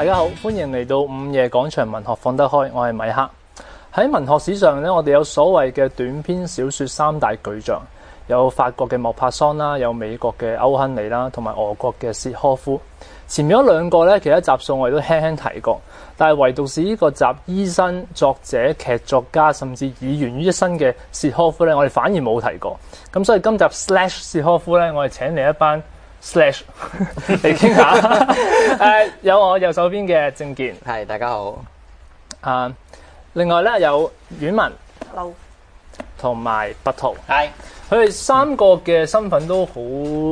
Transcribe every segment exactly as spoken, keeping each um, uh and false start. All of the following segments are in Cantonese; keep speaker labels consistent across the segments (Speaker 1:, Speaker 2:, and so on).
Speaker 1: 大家好，歡迎嚟到午夜廣場文學放得開，我係米克。喺文學史上咧，我哋有所謂嘅短篇小說三大巨匠，有法國嘅莫泊桑啦，有美國嘅歐亨利啦，同埋俄國嘅契訶夫。前面嗰兩個咧，其他集數我哋都輕輕提過，但係唯獨是呢個集醫生、作者、劇作家，甚至以懸於一身嘅契訶夫咧，我哋反而冇提過。咁所以今集 slash 契訶夫咧，我哋請嚟一班 slash 嚟傾下。誒、uh, 有我右手邊嘅正健，
Speaker 2: 係大家好。
Speaker 1: 啊、uh, 另外咧有婉文
Speaker 3: ，hello，
Speaker 1: 同埋拔圖，
Speaker 2: 係
Speaker 1: 佢哋三個嘅身份都好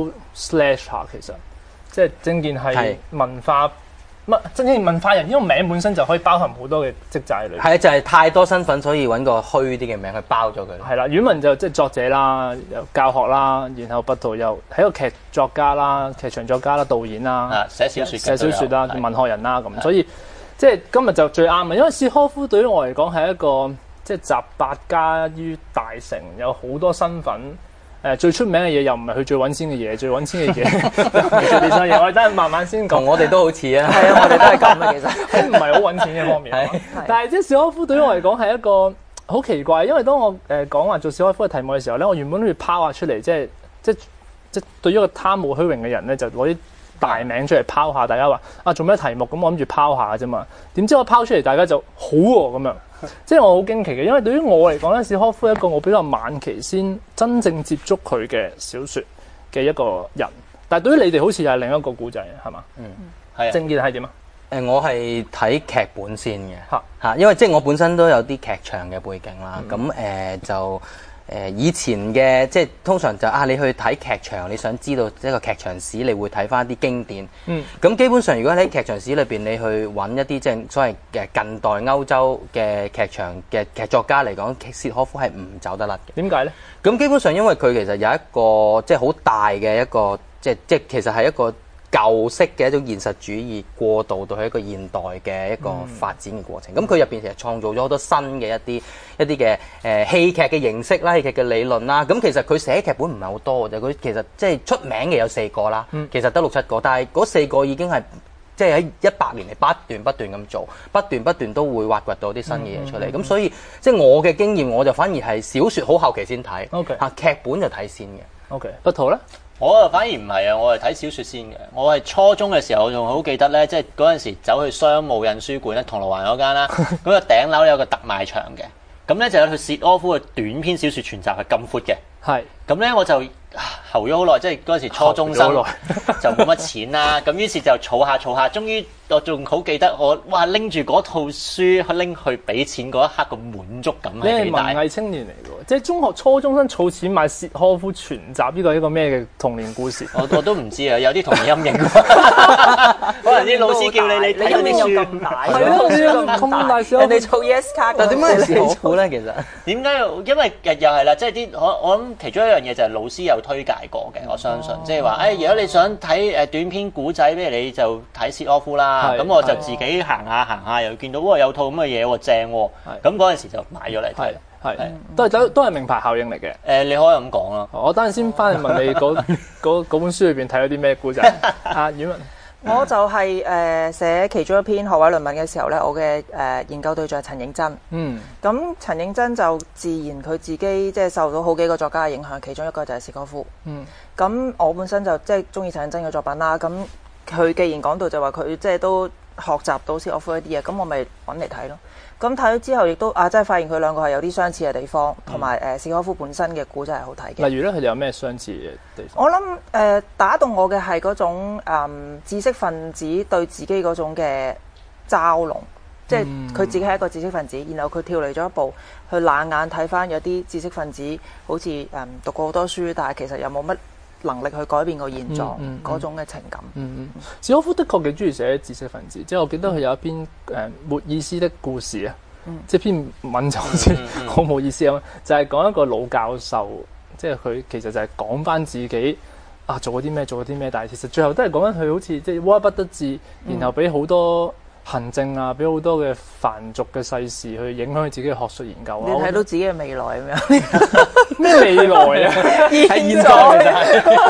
Speaker 1: slash 下，其實即係正健係文化乜，正健文化人呢個名本身就可以包含好多嘅職責喺裏邊。
Speaker 2: 係啊，就係、是、太多身份，所以揾個虛啲嘅名去包咗佢。
Speaker 1: 係啦，婉文就即係作者啦，又教學啦，然後拔圖又係一個劇作家啦、劇場作家啦、導演啦，
Speaker 4: 啊寫小説、
Speaker 1: 寫小説啦、文學人啦咁，所以即係今日就最啱啊！因為契訶夫對於我嚟講係一個即係集百家於大成，有好多身份。誒、呃、最出名嘅嘢又唔係佢最揾錢嘅嘢，最揾錢嘅嘢最啲嘢，我哋等陣慢慢先講。
Speaker 2: 同我哋都好似啊，
Speaker 3: 係啊，我哋都係咁啊，其實
Speaker 1: 喺唔係好揾錢嘅方面。但係即係契訶夫對於我嚟講係一個好奇怪，因為當我誒講話做契訶夫嘅題目嘅時候咧，我原本都要拋下出嚟，即係即即對於一個貪慕虛榮嘅人咧，就攞啲大名出嚟拋下，大家話啊做咩題目咁，我諗住拋下啫嘛。點知我拋出嚟，大家就好喎咁樣。即係我好驚奇嘅，因為對於我嚟講咧，契訶夫係一個我比較晚期先真正接觸佢嘅小說嘅一個人。但係對於你哋好似又係另一個故仔，係嘛？
Speaker 2: 嗯，
Speaker 1: 係啊。正健係點啊？
Speaker 2: 誒，我係睇劇本先嘅嚇嚇，因為即係我本身都有啲劇場嘅背景啦。咁誒、嗯呃、就。誒以前嘅即係通常就啊，你去睇劇場，你想知道一個劇場史，你會睇翻啲經典。嗯。咁基本上，如果喺劇場史裏邊，你去揾一啲即係所謂嘅近代歐洲嘅劇場嘅劇作家嚟講，契訶夫係唔走得甩嘅。
Speaker 1: 點解咧？咁
Speaker 2: 基本上因為佢其實有一個即係好大嘅一個即係即係其實係一個舊式嘅一種現實主義過渡到去一個現代嘅一個發展嘅過程。咁佢入邊其實創造咗好多新嘅一啲一啲嘅誒戲劇嘅形式啦、戲劇嘅理論啦。咁其實佢寫劇本唔係好多嘅啫，佢其實即係出名嘅有四個啦，嗯、其實得六七個，但係嗰四個已經係即係喺一百年嚟不斷不斷咁做，不斷不斷都會挖掘到啲新嘅嘢出嚟。咁、嗯嗯、所以即係我嘅經驗，我就反而係小説好後期先睇，okay. 啊劇本就睇先嘅。
Speaker 1: OK，拔圖咧？
Speaker 4: 我啊反而唔係啊，我係睇小説先嘅。我係初中嘅時候，我仲好記得咧，即係嗰陣時走去商務印書館咧，銅鑼灣嗰間啦，咁個頂樓有個特賣場嘅，咁咧就有佢契訶夫嘅短篇小説全集係咁闊嘅，係，咁咧我就候咗好耐，即係嗰陣時初中生就冇乜錢啦，咁於是就儲下儲下，終於我仲好記得我哇拎住嗰套書去拎去俾錢嗰一刻個滿足感係幾大。
Speaker 1: 你係文藝青年嚟嘅喎，即係中學初中生儲錢買契訶夫全集，呢個係一個咩嘅童年故事？
Speaker 4: 我我都唔知啊，有啲童年陰影。可能啲老師叫你你睇嗰啲書咁大，
Speaker 1: 係咯，咁大小，
Speaker 3: 人哋儲 yes 卡，
Speaker 2: 但點解你儲咧？其實
Speaker 4: 點解？因為又係啦，即係啲我我諗其中一樣嘢就係老師有推介過嘅，我相信，即係話誒，如果你想睇誒短篇古仔，不如你就睇契訶夫啦。咁我就自己行下行下，又見到哇有套咁嘅嘢喎，正喎。咁嗰陣時就買咗嚟睇。
Speaker 1: 係都係都都係名牌效應嚟嘅。
Speaker 4: 誒，你可以咁講咯。
Speaker 1: 我等陣先翻去問你嗰嗰嗰本書裏邊睇咗啲咩故仔。阿婉文，
Speaker 3: 我就係誒寫其中一篇學位論文嘅時候咧，我嘅誒研究對象係陳映真。嗯。咁陳映真就自然佢自己即係受到好幾個作家嘅影響，其中一個就係契訶夫。嗯。咁我本身就即係中意陳映真嘅作品啦。咁佢既然講到就話佢即係都學習到契訶夫一啲嘢，咁我咪揾嚟睇咯。咁睇咗之後，亦都啊，真係發現佢兩個係有啲相似嘅地方，同埋誒契訶夫本身嘅故仔係好睇嘅。
Speaker 1: 例如咧，佢哋有咩相似嘅地方？
Speaker 3: 我諗誒、呃、打動我嘅係嗰種、嗯、知識分子對自己嗰種嘅嘲弄，即係佢自己係一個知識分子，然後佢跳離咗一步，去冷眼睇翻有啲知識分子好似誒、嗯、讀過好多書，但係其實又冇乜能力去改變個現狀嗰、嗯嗯、種嘅情感。
Speaker 1: 嗯嗯，契訶夫的確幾中意寫知識分子，即係我記得佢有一篇誒、呃、沒意思的故事啊，嗯、即係篇文就好似好冇意思咁，就係、是、講一個老教授，即係佢其實就係講翻自己啊做咗啲咩做咗啲咩，但係其實最後都係講緊佢好似即係鬱不得志，然後俾好多行政啊，俾好多嘅凡俗嘅世事去影響佢自己嘅學術研究啊！
Speaker 3: 你睇到自己嘅未來咁樣？
Speaker 1: 咩未來啊？係現在就係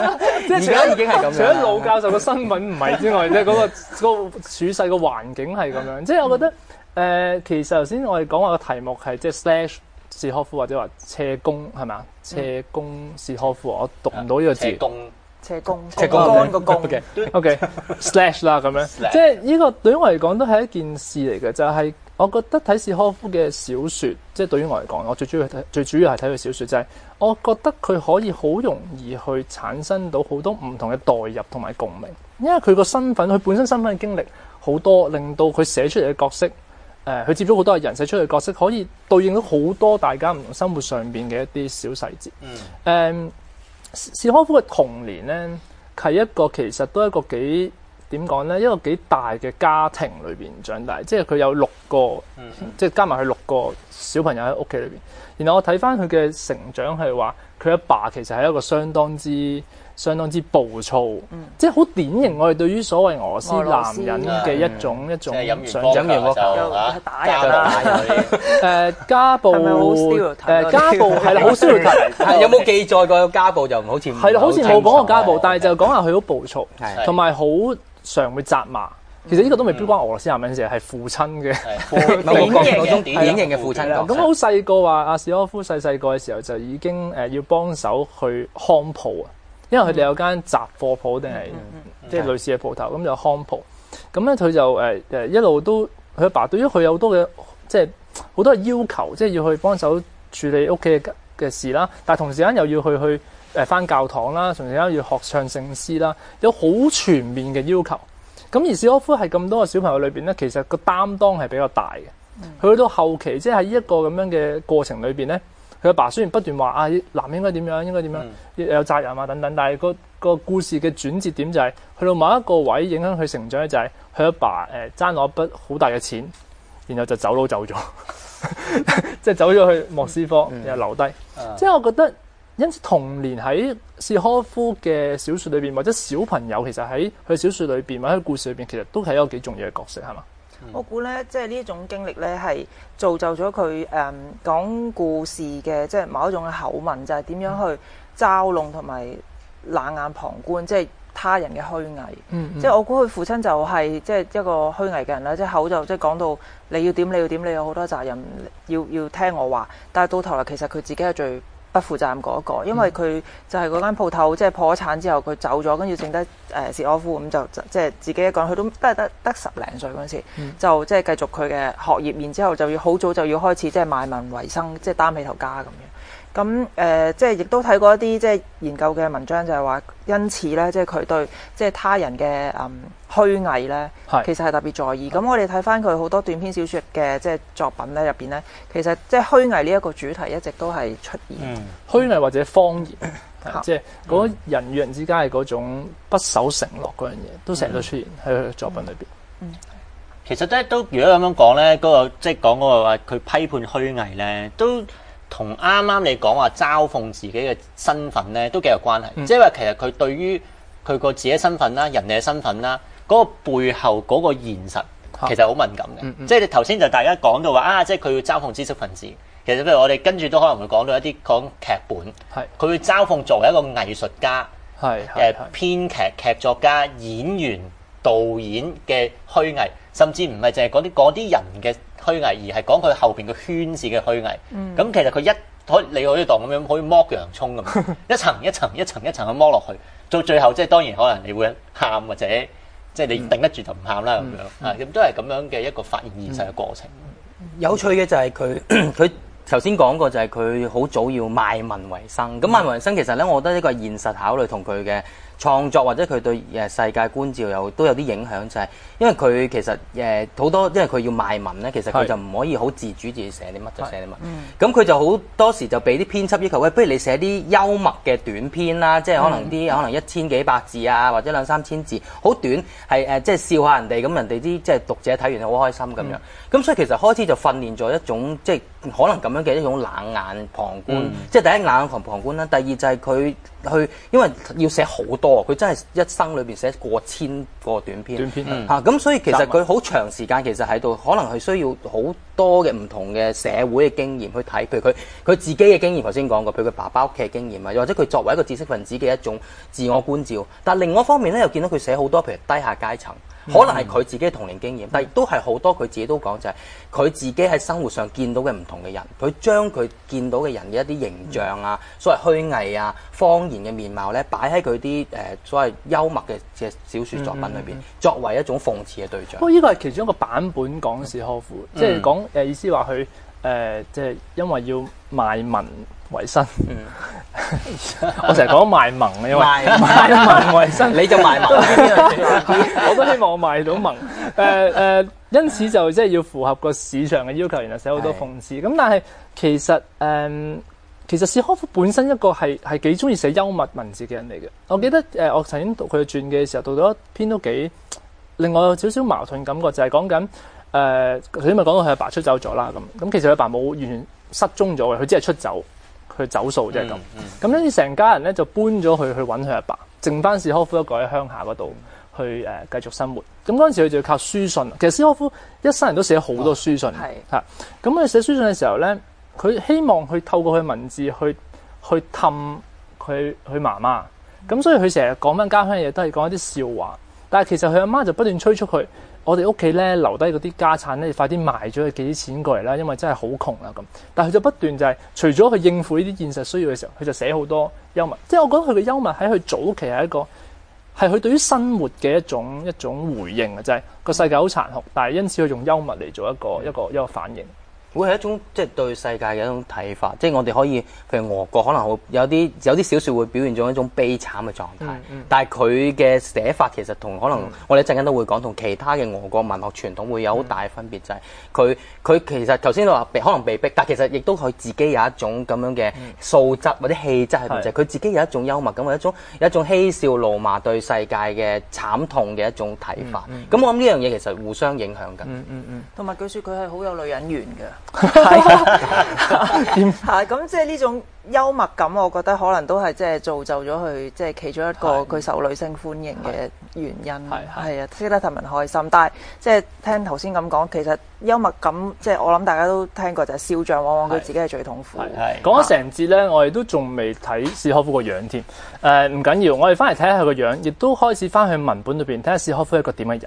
Speaker 1: 即係
Speaker 2: 而家已經係咁樣。
Speaker 1: 除咗老教授嘅身份唔係之外，即係嗰個嗰個處世嘅環境係咁樣。即係我覺得誒、呃，其實頭先我哋講話個題目係即係 slash 契訶夫或者話斜弓係咪啊？斜弓契訶夫，我讀唔到呢個字。
Speaker 4: 斜弓
Speaker 3: 斜弓，
Speaker 1: 斜
Speaker 3: 弓杆個弓。
Speaker 1: OK OK slash 啦咁樣，即係呢個對於我嚟講都係一件事嚟嘅，就係、是、我覺得睇契訶夫嘅小説，即係對於我嚟講，我最主要睇最主要係睇佢小説，就係、是、我覺得佢可以好容易去產生到好多唔同嘅代入同埋共鳴，因為佢個身份，佢本身身份嘅經歷好多，令到佢寫出嚟嘅角色，誒、呃，佢接觸好多嘅人寫出嚟嘅角色，可以對應到好多大家唔同生活上邊嘅一啲小細節。嗯。誒。契訶夫嘅童年咧，係一個其實都係一個幾點講咧，一個幾大嘅家庭裏邊長大，即係佢有六個，嗯嗯即係加埋佢六個小朋友喺屋企裏邊。然後我睇翻佢嘅成長係話，佢阿爸其實係一個相當之相當之暴躁，嗯、即係好典型我哋對於所謂俄羅斯男人嘅一種、嗯、一種想像嘅嗰個
Speaker 3: 打人啦，
Speaker 1: 誒家暴誒家暴係啦，好需要提。
Speaker 2: 有冇記載過家暴就唔好似
Speaker 1: 係啦，好似冇講過家暴，但係就講下佢好暴躁，同埋好常會責罵。其實呢個都未必關俄羅斯男人事，係父親嘅
Speaker 2: 典型典型嘅父親。
Speaker 1: 咁好細個話，阿契訶夫細細個嘅時候就已經誒要幫手去看鋪啊，因為佢哋有間雜貨鋪定係即係類似嘅鋪頭，咁就看鋪。咁咧佢就誒誒一路都佢阿爸對於佢有好多嘅即係好多嘅要求，即係要去幫手處理屋企嘅嘅事啦，但係同時間又要去去誒返教堂啦，同時間要學唱聖詩啦，有好全面嘅要求。咁而契訶夫係咁多個小朋友裏邊咧，其實個擔當係比較大嘅。佢去到後期，即係喺呢一個咁樣嘅過程裏邊咧，佢阿爸雖然不斷話啊，男應該點樣，應該點樣，嗯、有責任啊等等，但係個個故事嘅轉折點就係、是、去到某一個位影響佢成長咧，就係佢阿爸誒爭攞一筆好大嘅錢，然後就走佬走咗，即係走咗去莫斯科，然後留低。嗯、即係我覺得。因此童年喺契訶夫嘅小説裏邊，或者小朋友其實喺佢小説裏邊或者佢故事裏邊，其實都係一個幾重要嘅角色，係嘛？
Speaker 3: 嗯、我估咧，即係呢一種經歷咧，係造就咗佢誒講故事嘅即係某一種嘅口吻，就係、是、點樣去嘲弄同埋冷眼旁觀，即係他人嘅虛偽。嗯嗯、即係我估佢父親就係即係一個虛偽嘅人啦，即係口就即係講到你要點你要點，你有好多責任要要聽我話，但係到頭來其實佢自己係最不負責任嗰一個，因為佢就係嗰間鋪頭即係破咗產之後，佢走咗，跟住剩得誒契訶夫咁就即係自己一個人，佢都得得得十零歲嗰陣時，嗯、就即係繼續佢嘅學業，然之後就要好早就要開始即係賣民為生，即係擔起頭家咁樣。咁誒、呃，即係亦都睇過一啲即係研究嘅文章，就係話因此咧，即係佢對即係他人嘅嗯虛偽咧，是其實係特別在意。咁我哋睇翻佢好多短篇小説嘅即係作品咧入邊咧，其實即係虛偽呢一個主題一直都係出現。嗯、
Speaker 1: 虛偽或者謊言，即係嗰人與人之間係嗰種不守承諾嗰樣嘢，都成日都出現喺佢作品裏邊。嗯嗯、
Speaker 4: 其實咧都如果咁樣講咧，嗰、嗰個即係講嗰個話佢批判虛偽咧，都同啱啱你講話嘲諷自己嘅身份咧，都幾有關係。嗯、即係話其實佢對於佢個自己身份啦、人哋嘅身份啦，嗰、嗰個背後嗰個現實其實好敏感嘅。嗯嗯、即係你頭先就大家講到話啊，即係佢要嘲諷知識分子。其實譬如我哋跟住都可能會講到一啲講劇本，係佢會嘲諷作為一個藝術家，係誒編劇、劇作家、演員、導演嘅虛偽，甚至唔係淨係講啲嗰啲人嘅虛偽，而係講佢後邊嘅圈子嘅虛偽。咁、嗯、其實佢一可你可以當咁樣，可以剝洋葱咁，一層一層一層一層咁剝落去，到最後即係當然可能你會喊或者即係你頂得住就唔喊啦咁樣啊，咁都係咁樣嘅一個發現現實嘅過程。
Speaker 2: 嗯、有趣嘅就係佢佢頭先講過就係佢好早要賣民為生。咁賣民為生其實咧，我覺得呢個係現實考慮同佢嘅創作或者佢對誒世界觀照有都有啲影響，就係、是、因為佢其實誒好、呃、多，因為佢要賣文咧，其實佢就唔可以好自主自己寫啲乜就寫啲乜。咁佢就好多時就俾啲編輯要求，喂，不如你寫啲幽默嘅短篇啦，即係可能啲、嗯、可能一千幾百字啊，或者兩三千字，好短，係誒、呃、即係笑下人哋，咁人哋啲即係讀者睇完好開心咁樣。咁、嗯、所以其實開始就訓練咗一種即係可能咁樣嘅一種冷眼旁觀，嗯、即係第一冷眼旁旁觀啦，第二就係佢去，因為要寫好多，佢真係一生裏邊寫過千個短篇。
Speaker 1: 短篇
Speaker 2: 嚇，咁、嗯啊、所以其實佢好長時間其實喺度，可能係需要好多嘅唔同嘅社會嘅經驗去睇，譬如佢佢自己嘅經驗頭先講過，譬如佢爸爸屋企嘅經驗啊，又或者佢作為一個知識分子嘅一種自我觀照。但係另外一方面咧，又見到佢寫好多譬如低下階層。可能係佢自己嘅童年經驗，但亦都係好多佢自己都講就係佢自己喺生活上見到嘅唔同嘅人，佢將佢見到嘅人嘅一啲形象啊、所謂虛偽啊、謊言嘅面貌咧，擺喺佢啲誒所謂幽默嘅嘅小説作品裏邊，作為一種諷刺嘅對象。
Speaker 1: 不過呢個係其中一個版本講史可夫，即係講誒意思話佢誒即係因為要賣文為生。嗯我成日講賣萌嘅，因為賣萌為生，
Speaker 2: 你就賣萌。
Speaker 1: 我都希望我賣到萌。誒、呃、誒、呃，因此就即係要符合個市場嘅要求，然後寫好多諷刺。咁但係其實誒、呃，其實史可夫本身一個係係幾中意寫幽默文字嘅人嚟嘅。我記得誒、呃，我曾經讀佢嘅傳記嘅時候，讀到一篇都幾令我有少少矛盾感覺，就係講緊誒，頭先咪講到佢阿爸出走咗啦。咁咁其實佢阿爸冇完全失蹤咗嘅，佢只係出走。去走數啫咁，咁跟住成家人咧就搬咗去去揾佢阿爸，剩翻史可夫一個喺鄉下嗰度去誒、呃、繼續生活。咁嗰陣時佢就要靠書信。其實史可夫一生人都寫好多書信，嚇。咁佢寫書信嘅時候咧，佢希望去透過佢文字去去氹佢佢媽媽。咁所以佢成日講翻家鄉嘅嘢，都係講一啲笑話。但係其實佢阿媽就不斷催促佢。我哋屋企咧留低嗰啲家產咧，快啲賣咗佢寄啲錢過嚟啦，因為真係好窮啦咁。但係佢就不斷就係、是、除咗去應付呢啲現實需要嘅時候，佢就寫好多幽默。即係我覺得佢嘅幽默喺佢早期係一個係佢對於生活嘅一種一種回應啊，就係、是、個世界好殘酷，但係因此佢用幽默嚟做一個一個一個反應。
Speaker 2: 會係一種即係對世界嘅一種睇法，即係我哋可以譬如俄國可能會有啲有啲小説會表現咗一種悲慘嘅狀態，嗯嗯、但係佢嘅寫法其實同可能我哋一陣間都會講同其他嘅俄國文學傳統會有好大嘅分別，就係佢佢其實頭先都話被可能被逼，但其實亦都佢自己有一種咁樣嘅素質或者氣質喺度，就係佢自己有一種幽默感，或者一種有一種嬉笑怒罵對世界嘅慘痛嘅一種睇法。咁、嗯嗯、我諗呢樣嘢其實互相影響緊。
Speaker 3: 嗯嗯嗯。同埋據說佢係好有女人緣嘅。
Speaker 1: 係
Speaker 3: 係咁，即係呢種幽默感，我覺得可能都係即係造就咗佢，即係其中一個佢受女性歡迎嘅原因。係係啊，識得氹人開心。但係即係聽頭先咁講，其實幽默感即係我諗大家都聽過，就係笑匠往往佢自己係最痛苦。
Speaker 1: 係講咗成節咧，我哋都仲未睇史可夫個樣添。誒唔緊要，我哋翻嚟睇下佢個樣，亦都開始翻去文本裏邊睇下史可夫係一個點嘅人。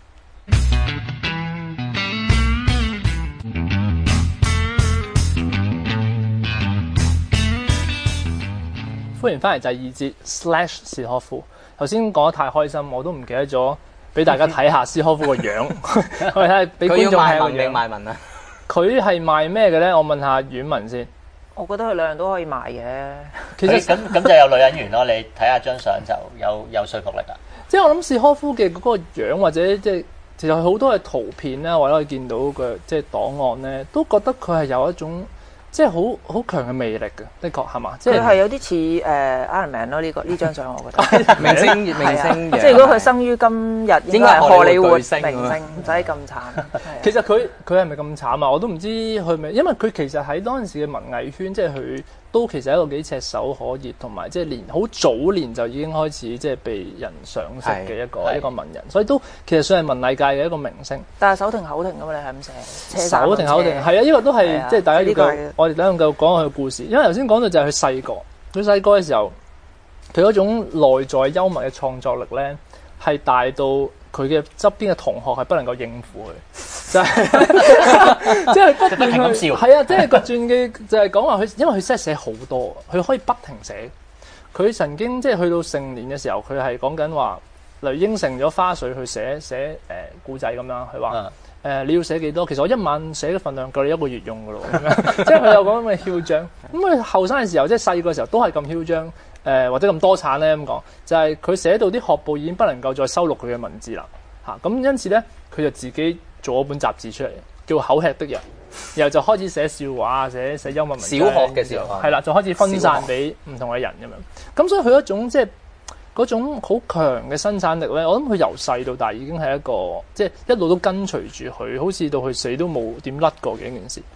Speaker 1: 歡迎翻嚟第二節 Slash 史可夫。頭先講得太開心，我都唔記得咗俾大家睇下史可夫個樣。我哋睇下俾觀眾睇個樣。
Speaker 2: 賣文啊？
Speaker 1: 佢係賣咩嘅咧？我問下婉文先。
Speaker 3: 我覺得佢兩樣都可以賣嘅。
Speaker 4: 其實咁咁就有女人緣咯。你睇下張相就有有說服力啦。即係
Speaker 1: 我諗史可夫嘅嗰個樣，或者即係其實佢好多嘅圖片咧，或者可以見到嘅即係檔案咧，都覺得佢係有一種。即係好好強嘅魅力嘅，的確係嘛？即係
Speaker 3: 係有啲似誒 Iron Man 咯，呢個呢張相我覺得
Speaker 2: 明星明星嘅。
Speaker 3: 即係如果佢生於今日，應該係荷里活明星，唔使咁慘。
Speaker 1: 其實佢佢係咪咁慘啊？我都唔知佢咪，因為佢其實喺當陣時嘅文藝圈，即係佢都其實係一個幾炙手可熱，同埋即係年好早年就已經開始即係被人賞識嘅一個一個文人，所以都其實算係文藝界嘅一個明星。
Speaker 3: 但係手停口停㗎嘛，你係咁寫，
Speaker 1: 手停口停係啊！呢個都係即係大家要夠。我哋等陣夠講佢嘅故事，因為頭先講到就係佢細個，佢細個嘅時候，佢嗰種內在幽默嘅創作力咧，係大到佢嘅側邊嘅同學係不能夠應付佢，就係即係不斷咁笑。係啊，即係個傳記就係講話佢，因為佢真係寫好多，佢可以不停寫。佢曾經即係去到成年嘅時候，佢係講緊話，例如應承咗花絮去寫寫誒故仔咁樣，佢話。嗯誒、呃、你要寫幾多？其實我一晚寫嘅份量夠你一個月用㗎咯，即係佢有講咁嘅囂張。咁佢後生嘅時候，即係細個時候都係咁囂張，誒、呃、或者咁多產咧咁講，就係、是、佢寫到啲學報已經不能夠再收錄佢嘅文字啦，嚇、啊、咁因此咧，佢就自己做咗本雜誌出嚟，叫口吃的人，然後就開始寫笑話、寫寫幽默文章。
Speaker 2: 小學嘅時候
Speaker 1: 係啦，就開始分散俾唔同嘅人咁樣。咁所以佢一種即係。嗰種好強嘅生產力咧，我諗佢由細到大已經係一個，即係一路都跟隨住佢，好似到佢死都冇點甩過嘅一件事。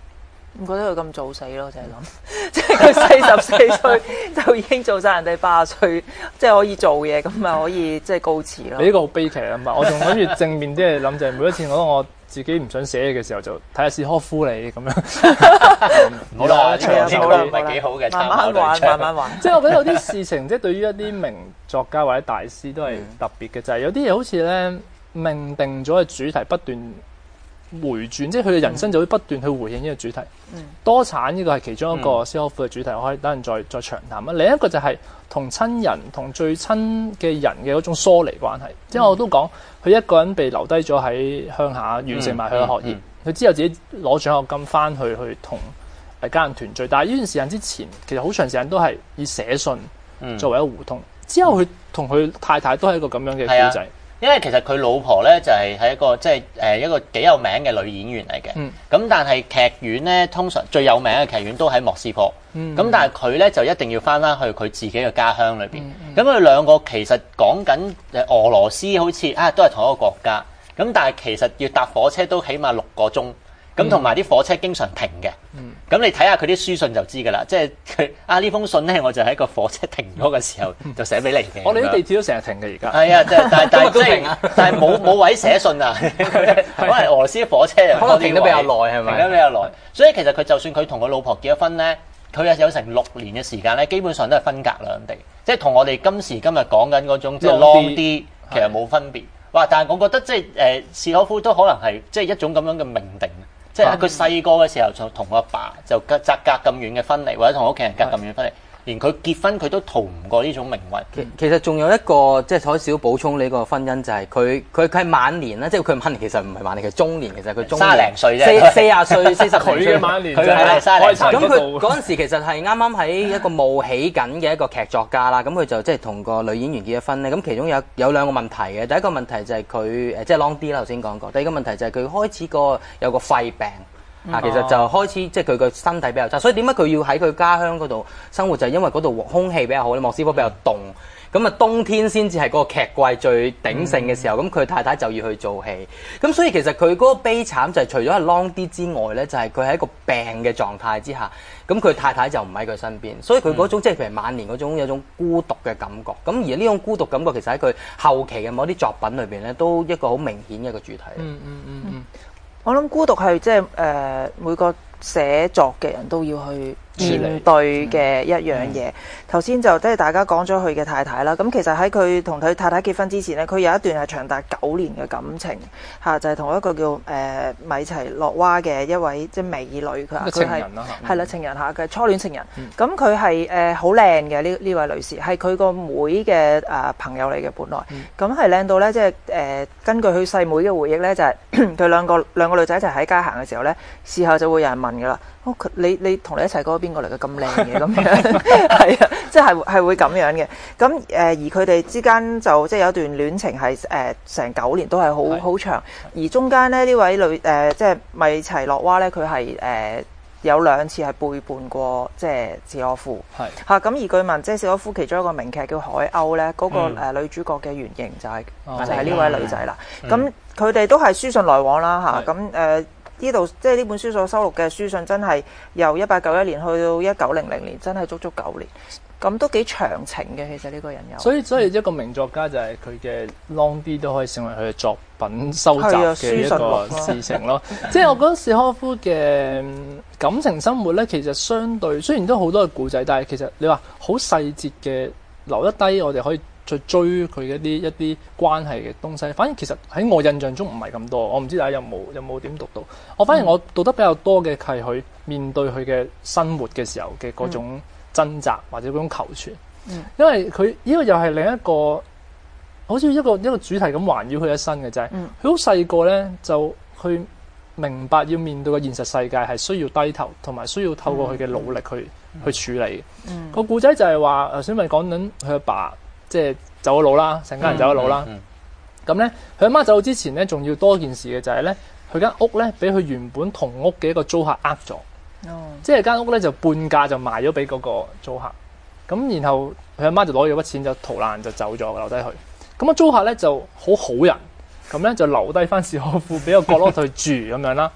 Speaker 3: 唔覺得佢咁早死咯，就係諗，即係佢四十四歲就已經做晒人哋八十歲，即係可以做嘢，咁咪可以即係告辭咯。
Speaker 1: 你呢個好悲劇啊嘛！我仲諗住正面啲嚟諗，就係每一次我我自己唔想寫嘅時候，就睇下史柯夫你咁樣。
Speaker 4: 好啦，呢個
Speaker 3: 好啦
Speaker 4: 唔係幾好嘅，
Speaker 3: 慢慢玩，慢慢玩。
Speaker 1: 即係我覺得有啲事情，即係對於一啲名作家或者大師都係特別嘅，就係有啲嘢好似咧命定咗嘅主題不斷回轉，即係佢嘅人生就會不斷去回應呢個主題。嗯、多產呢個係其中一個史柯夫嘅主題，我可以等陣再再長談啊。另一個就係同親人、同最親嘅人嘅嗰種疏離關係。嗯、即係我都講，佢一個人被留低咗喺鄉下，完成埋佢嘅學業。佢、嗯嗯、之後自己攞獎學金翻去去同誒家人團聚。但係呢段時間之前，其實好長時間都係以寫信作為一個互通。嗯、之後佢同佢太太都係一個咁樣嘅故仔。
Speaker 4: 因為其實佢老婆咧就係、是、係一個即係誒一個幾有名嘅女演員嚟嘅，咁、嗯、但係劇院咧通常最有名嘅劇院都喺莫斯科，咁、嗯、但係佢咧就一定要翻翻去佢自己嘅家鄉裏邊。咁佢、嗯嗯、兩個其實講緊誒俄羅斯好似啊都係同一個國家，咁但係其實要搭火車都起碼六個鐘，咁同埋啲火車經常停嘅。嗯咁你睇下佢啲書信就知㗎啦，即係佢啊呢封信咧，我就喺個火車停咗嘅時候就寫俾你嘅。
Speaker 1: 我哋啲地鐵都成日停嘅而家。
Speaker 4: 係啊，即係但係但係即係但係冇冇位寫信啊，可能俄羅斯火車
Speaker 2: 可能停得比較耐係咪？
Speaker 4: 停得比較耐，所以其實佢就算佢同佢老婆結咗婚咧，佢有有成六年嘅時間咧，基本上都係分隔兩地，即係同我哋今時今日講緊嗰種即係 long 啲，其實冇分別。哇！但係我覺得即係誒史柯夫都可能係即係一種咁樣嘅命定。即係佢細個嘅時候就同阿爸就隔隔隔咁遠嘅分離，或者同屋企人隔咁遠分離，連佢結婚佢都逃唔過呢種命運。
Speaker 2: 其其實仲有一個即係可以少補充呢個婚姻就係佢佢佢係晚年啦，即係佢晚年其實唔係晚年，佢中年其實佢中
Speaker 4: 三十零歲啫，
Speaker 2: 四四廿歲四十佢
Speaker 1: 嘅晚年，
Speaker 4: 佢係三十零歲。
Speaker 2: 咁佢嗰陣時其實係啱啱喺一個冒起緊嘅一個劇作家啦，咁佢就即係同個女演員結咗婚咧。咁其中有有兩個問題嘅，第一個問題就係佢誒即係 long 啲啦，頭先講過。第二個問題就係佢開始個有個肺病。啊，其實就開始即係佢個身體比較差，所以點解佢要喺佢家鄉嗰度生活就係因為嗰度空氣比較好咧，莫斯科比較凍，咁啊冬天先至係嗰個劇季最鼎盛嘅時候，咁佢、嗯、太太就要去做戲，咁所以其實佢嗰個悲慘就係除咗係 long 啲之外咧，就係佢喺一個病嘅狀態之下，咁佢太太就唔喺佢身邊，所以佢嗰種、嗯、即係譬如晚年嗰種有種孤獨嘅感覺，咁而呢種孤獨感覺其實喺佢後期嘅某啲作品裏邊咧，都一個好明顯嘅一個主題。
Speaker 1: 嗯嗯嗯嗯。
Speaker 3: 我諗孤獨係即係誒每個寫作嘅人都要去面對嘅一樣嘢。頭先、嗯嗯、就即係大家講咗佢嘅太太啦。咁其實喺佢同佢太太結婚之前咧，佢有一段係長達九年嘅感情嚇，就係、是、同一個叫誒、呃、米齊洛娃嘅一位即係美女，佢佢係係啦情人嚇嘅初戀情人。咁佢係誒好靚嘅呢呢位女士，係佢個妹嘅誒、呃、朋友嚟嘅本來。咁係靚到咧，即係誒根據佢細妹嘅回憶咧，就係、是、佢兩個兩個女仔一齊喺街行嘅時候咧，事後就會有人問㗎啦。哦，你你同你一齊嗰個邊個嚟嘅咁靚嘅咁樣，係啊，即係係會咁樣嘅。咁誒、呃、而佢哋之間就即係有一段戀情係誒成九年都係好好長，而中間咧呢位女誒、呃、即係米齊洛娃咧，佢係誒有兩次係背叛過即係史柯夫，係嚇咁而據聞即係史柯夫其中一個名劇叫《海鷗》咧，嗰、那個、嗯呃、女主角嘅原型就係、是哦、就係呢位女仔啦。咁佢哋都係書信來往啦嚇，咁誒。呃呢度即係呢本書所收錄嘅書信，真係由一八九一年去到一九零零年，真係足足九年，咁都幾長情嘅。其實呢個人有，
Speaker 1: 所以所以一個名作家就係佢嘅 long 啲都可以成為佢嘅作品收集嘅一個事情咯。即係我覺得史柯夫嘅感情生活咧，其實相對雖然都好多嘅故仔，但係其實你話好細節嘅留得低，我哋可以去追佢一啲一啲關係嘅東西，反而其實喺我印象中唔係咁多。我唔知大家有冇有冇點讀到？我反而我讀得比較多嘅係佢面對佢嘅生活嘅時候嘅嗰種掙扎或者嗰種求存。嗯、因為佢呢、這個又係另一個好似一個一個主題咁環繞佢一生嘅，就係佢好細個咧就去明白要面對嘅現實世界係需要低頭，同埋需要透過佢嘅努力去、嗯、去處理。嗯、個故仔就係話頭先咪講緊佢阿爸。即係走咗佬啦，成家人走咗佬啦。咁咧、嗯，佢阿媽走之前咧，仲要多件事嘅就係咧，佢間屋咧俾佢原本同屋嘅一個租客呃咗。哦，即係間屋咧就半價就賣咗俾嗰個租客。咁然後佢阿媽就攞咗筆錢就逃難就走咗，留低佢。咁個租客咧就好好人，咁咧就留低翻史柯夫俾個角落去住咁樣啦。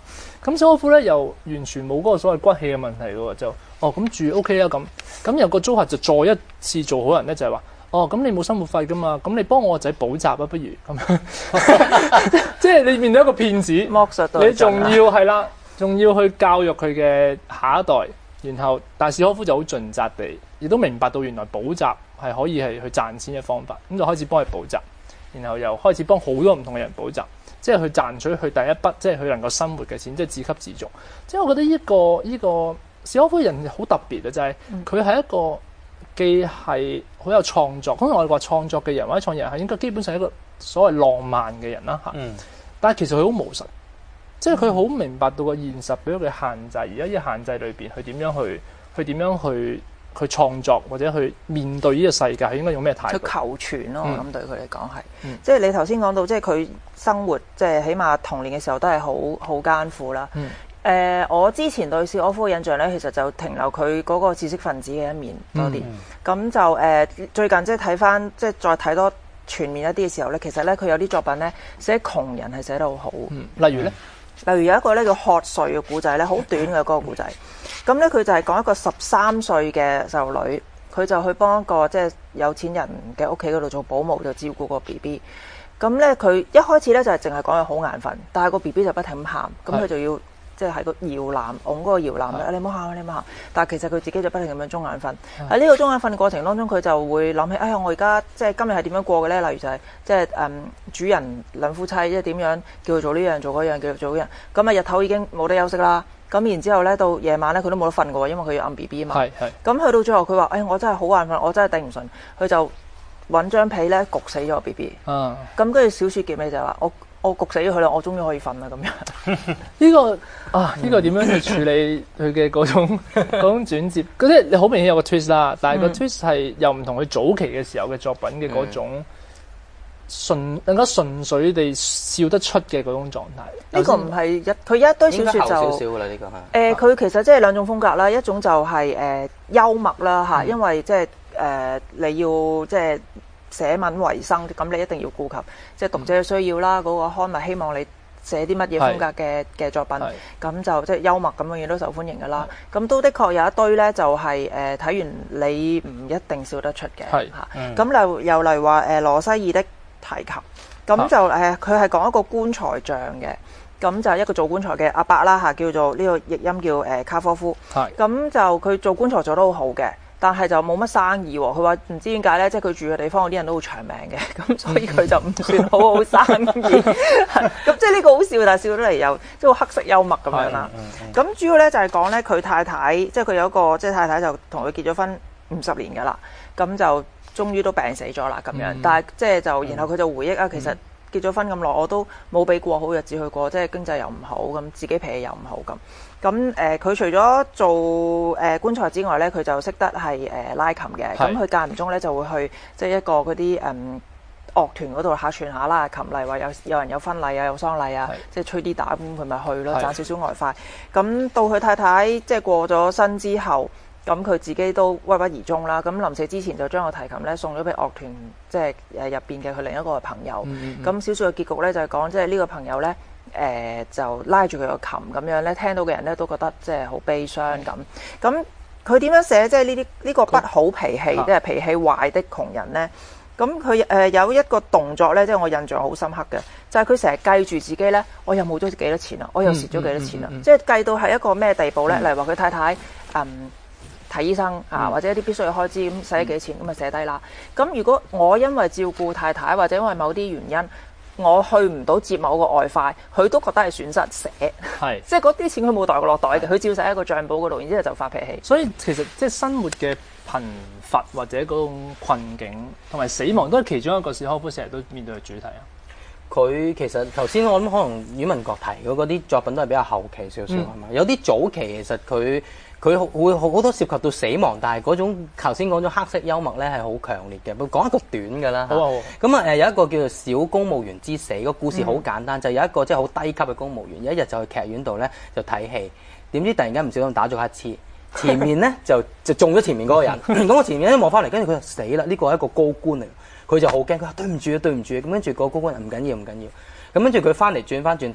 Speaker 1: 咁小可夫咧又完全冇嗰個所謂骨氣嘅問題嘅喎，就哦咁住 O K 啦咁，咁有個租客就再一次做好人咧，就係話哦咁你冇生活費噶嘛，咁你幫我個仔補習啊，不如咁樣，即係你面對一個騙子，
Speaker 3: 剝削到
Speaker 1: 你仲要係啦，仲要去教育佢嘅下一代，然後但係小可夫就好盡責地，亦都明白到原來補習係可以係去賺錢嘅方法，咁就開始幫佢補習，然後又開始幫好多唔同嘅人補習。即係去賺取佢第一筆，即係佢能夠生活嘅錢，即係自給自足。即係我覺得呢、這個呢、這個小可夫人好特別嘅，就係佢係一個既係好有創作，咁我哋話創作嘅人或者創業人係應該基本上係一個所謂浪漫嘅人啦嚇。嗯、但係其實佢好務實，即係佢好明白到個現實俾咗佢限制，而家呢個限制裏邊，佢點樣去，佢點樣去。去創作或者去面對呢個世界，佢應該用咩態度？
Speaker 3: 去求全咯，我諗對佢嚟講係，
Speaker 1: 嗯、
Speaker 3: 即係你頭先講到，即係佢生活，即係起碼童年嘅時候都係好好艱苦啦。誒、嗯呃，我之前對小可夫嘅印象咧，其實就停留佢嗰個知識分子嘅一面多啲。咁、嗯、就誒、呃，最近即係睇翻，即係再睇多全面一啲嘅時候咧，其實咧佢有啲作品咧寫窮人係寫得好好。
Speaker 1: 嗯、例如咧，
Speaker 3: 例如有一個咧叫渴睡嘅故仔咧，好短嘅嗰個故仔。咁咧佢就係講一個十三歲嘅細路女，佢就去幫一個即係有錢人嘅屋企嗰度做保姆，就照顧個 B B。咁咧佢一開始咧就係淨係講佢好眼瞓，但係個 B B 就不停咁喊，咁佢就要即係喺個搖籃擁嗰個搖籃咧，你唔好喊，你唔好喊。但係其實佢自己就不停咁樣中眼瞓。喺呢個中眼瞓嘅過程當中，佢就會諗起，哎呀，我而家即係今日係點樣過嘅咧？例如就係即係誒主人兩夫妻，即係點樣叫佢做呢樣做嗰樣，叫佢做嗰樣。咁啊日頭已經冇得休息啦。咁然之後咧，到夜晚咧，佢都冇得瞓嘅喎，因為佢要按 B B 啊嘛。係係。咁去到最後，佢話：，誒、哎，我真係好眼瞓，我真係頂唔順。佢就揾張被咧焗死咗個 B B。嗯。咁跟住小説結尾就係話：我我焗死咗佢啦，我終於可以瞓啦咁樣。呢、
Speaker 1: 這個啊，呢、這個點樣去處理佢嘅嗰種嗰種轉接？嗰啲你好明顯有個 twist 啦，但係個 twist 係又唔同佢早期嘅時候嘅作品嘅嗰種。嗯純更加純粹地笑得出嘅嗰種狀態，
Speaker 3: 呢個唔係一佢一堆小説就
Speaker 2: 少少㗎啦，呢個係。
Speaker 3: 誒，佢其實即係兩種風格啦，一種就係、是、誒、呃、幽默啦嚇，嗯、因為即係誒你要即係寫文為生，咁你一定要顧及即係讀者嘅需要啦，嗰、嗯、個刊物希望你寫啲乜嘢風格嘅嘅作品，咁就即係幽默咁樣嘢都受歡迎㗎啦。咁都的確有一堆咧，就係誒睇完你唔一定笑得出嘅嚇。咁例又例如話誒羅西爾的提及，咁就誒佢係講一個棺材匠嘅，咁就一個做棺材嘅阿伯啦嚇，叫做呢、這個譯音叫誒卡科夫。係是，咁就佢做棺材做得好好嘅，但係就冇乜生意喎。佢話唔知點解咧，即係佢住嘅地方嗰啲人都好長命嘅，咁所以佢就唔算好好生意。咁即係呢個好笑，但係笑得嚟又即係好黑色幽默咁樣啦。咁主要咧就係講咧佢太太，即係佢有一個即係太太就同佢結咗婚五十年㗎啦，咁就。終於都病死咗啦咁樣，嗯、但係即係就然後佢就回憶啊，其實結咗婚咁耐，我都冇俾過好日子去過，即係經濟又唔好，咁自己脾氣又唔好咁。咁誒，佢、呃、除咗做誒、呃、棺材之外咧，佢就識得係誒、呃、拉琴嘅。咁佢間唔中咧就會去即係一個嗰啲誒樂團嗰度客串下啦，琴例話有有人有婚禮啊，有喪禮啊，是即係吹啲打咁，佢咪去咯，賺少少外快。咁到佢太太即係過咗身之後。咁佢自己都鬱鬱而終啦。咁臨死之前就將個提琴咧送咗俾樂團，即係誒入邊嘅佢另一個朋友。咁、嗯嗯、小説嘅結局咧就係講，即係呢個朋友咧誒、呃、就拉住佢個琴咁樣咧，聽到嘅人咧都覺得即係好悲傷咁。咁佢點樣寫即係呢啲呢個不好脾氣，他即係脾氣壞的窮人咧？咁佢誒有一個動作咧，即係我印象好深刻嘅，就係佢成日計住自己咧，我又冇咗幾多錢啦，我又蝕咗幾多錢啦，嗯嗯嗯嗯、即係計到係一個咩地步咧？例如話佢太太嗯。睇醫生啊，或者一啲必須嘅開支咁使咗幾錢咁咪寫低啦。咁如果我因為照顧太太或者因為某啲原因，我去唔到接某個外快，佢都覺得係損失寫。係是，即係嗰啲錢佢冇袋過落袋嘅，佢照寫喺個帳簿嗰度，然之後就發脾氣。所以其實即係生活嘅貧乏或者嗰種困境同埋死亡都係其中一個小可夫成日都面對嘅主題啊。
Speaker 2: 佢其實頭先我諗可能阮文國提嗰啲作品都係比較後期少少係嘛？有啲早期其實佢。佢會好多涉及到死亡，但係嗰種頭先講咗黑色幽默咧係好強烈嘅。講一個短嘅啦，好啊好。咁啊誒有一個叫做小公務員之死，個故事好簡單，嗯、就有一個即係好低級嘅公務員，有一日就去劇院度咧就睇戲，點知突然間唔小心打咗一次，前面咧就就中咗前面嗰個人，咁我前面一望翻嚟，跟住佢就死啦！呢個係一個高官嚟，佢就好驚，佢話對唔住啊對唔住，咁跟住個高官唔緊要唔緊要，咁跟住佢翻嚟轉翻轉頭。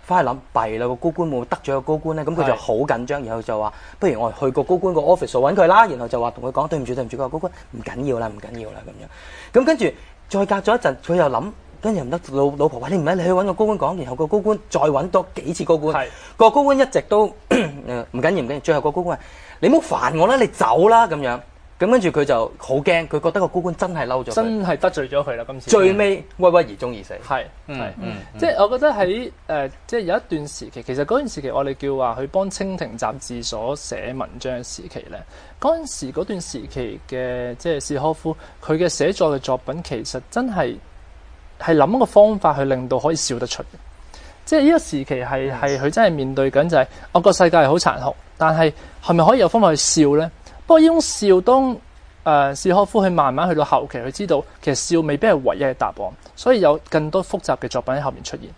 Speaker 2: 翻去諗弊啦，個高官會唔會得罪個高官咧？咁佢就好緊張，然後就話：不如我哋去個高官個 office 度揾佢啦。然後就話同佢講：對唔住，對唔住，個高官唔緊要啦，唔緊要啦咁樣。咁跟住再隔咗一陣，佢又諗，跟住唔得，老老婆話：你唔係你去揾個高官講。然後個高官再揾多幾次高官，個高官一直都唔緊要唔緊要。最後個高官話：你唔好煩我啦，你走啦咁樣。咁跟住佢就好驚，佢覺得個高官真係嬲咗，
Speaker 1: 真係得罪咗佢啦。今次
Speaker 2: 最尾鬱鬱而終而死。
Speaker 1: 係係，即係我覺得喺誒、呃，即係有一段時期，其實嗰段時期我哋叫話去幫蜻蜓雜誌所寫文章嘅時期咧，嗰陣時嗰段時期嘅即係契訶夫，佢嘅寫作嘅作品其實真係係諗一個方法去令到可以笑得出嘅。即係呢個時期係係佢真係面對緊就係、是，我個世界係好殘酷，但係係咪可以有方法去笑咧？不過呢種笑，當誒契訶夫去慢慢去到後期，佢知道其實笑未必係唯一嘅答案，所以有更多複雜嘅作品喺後面出現。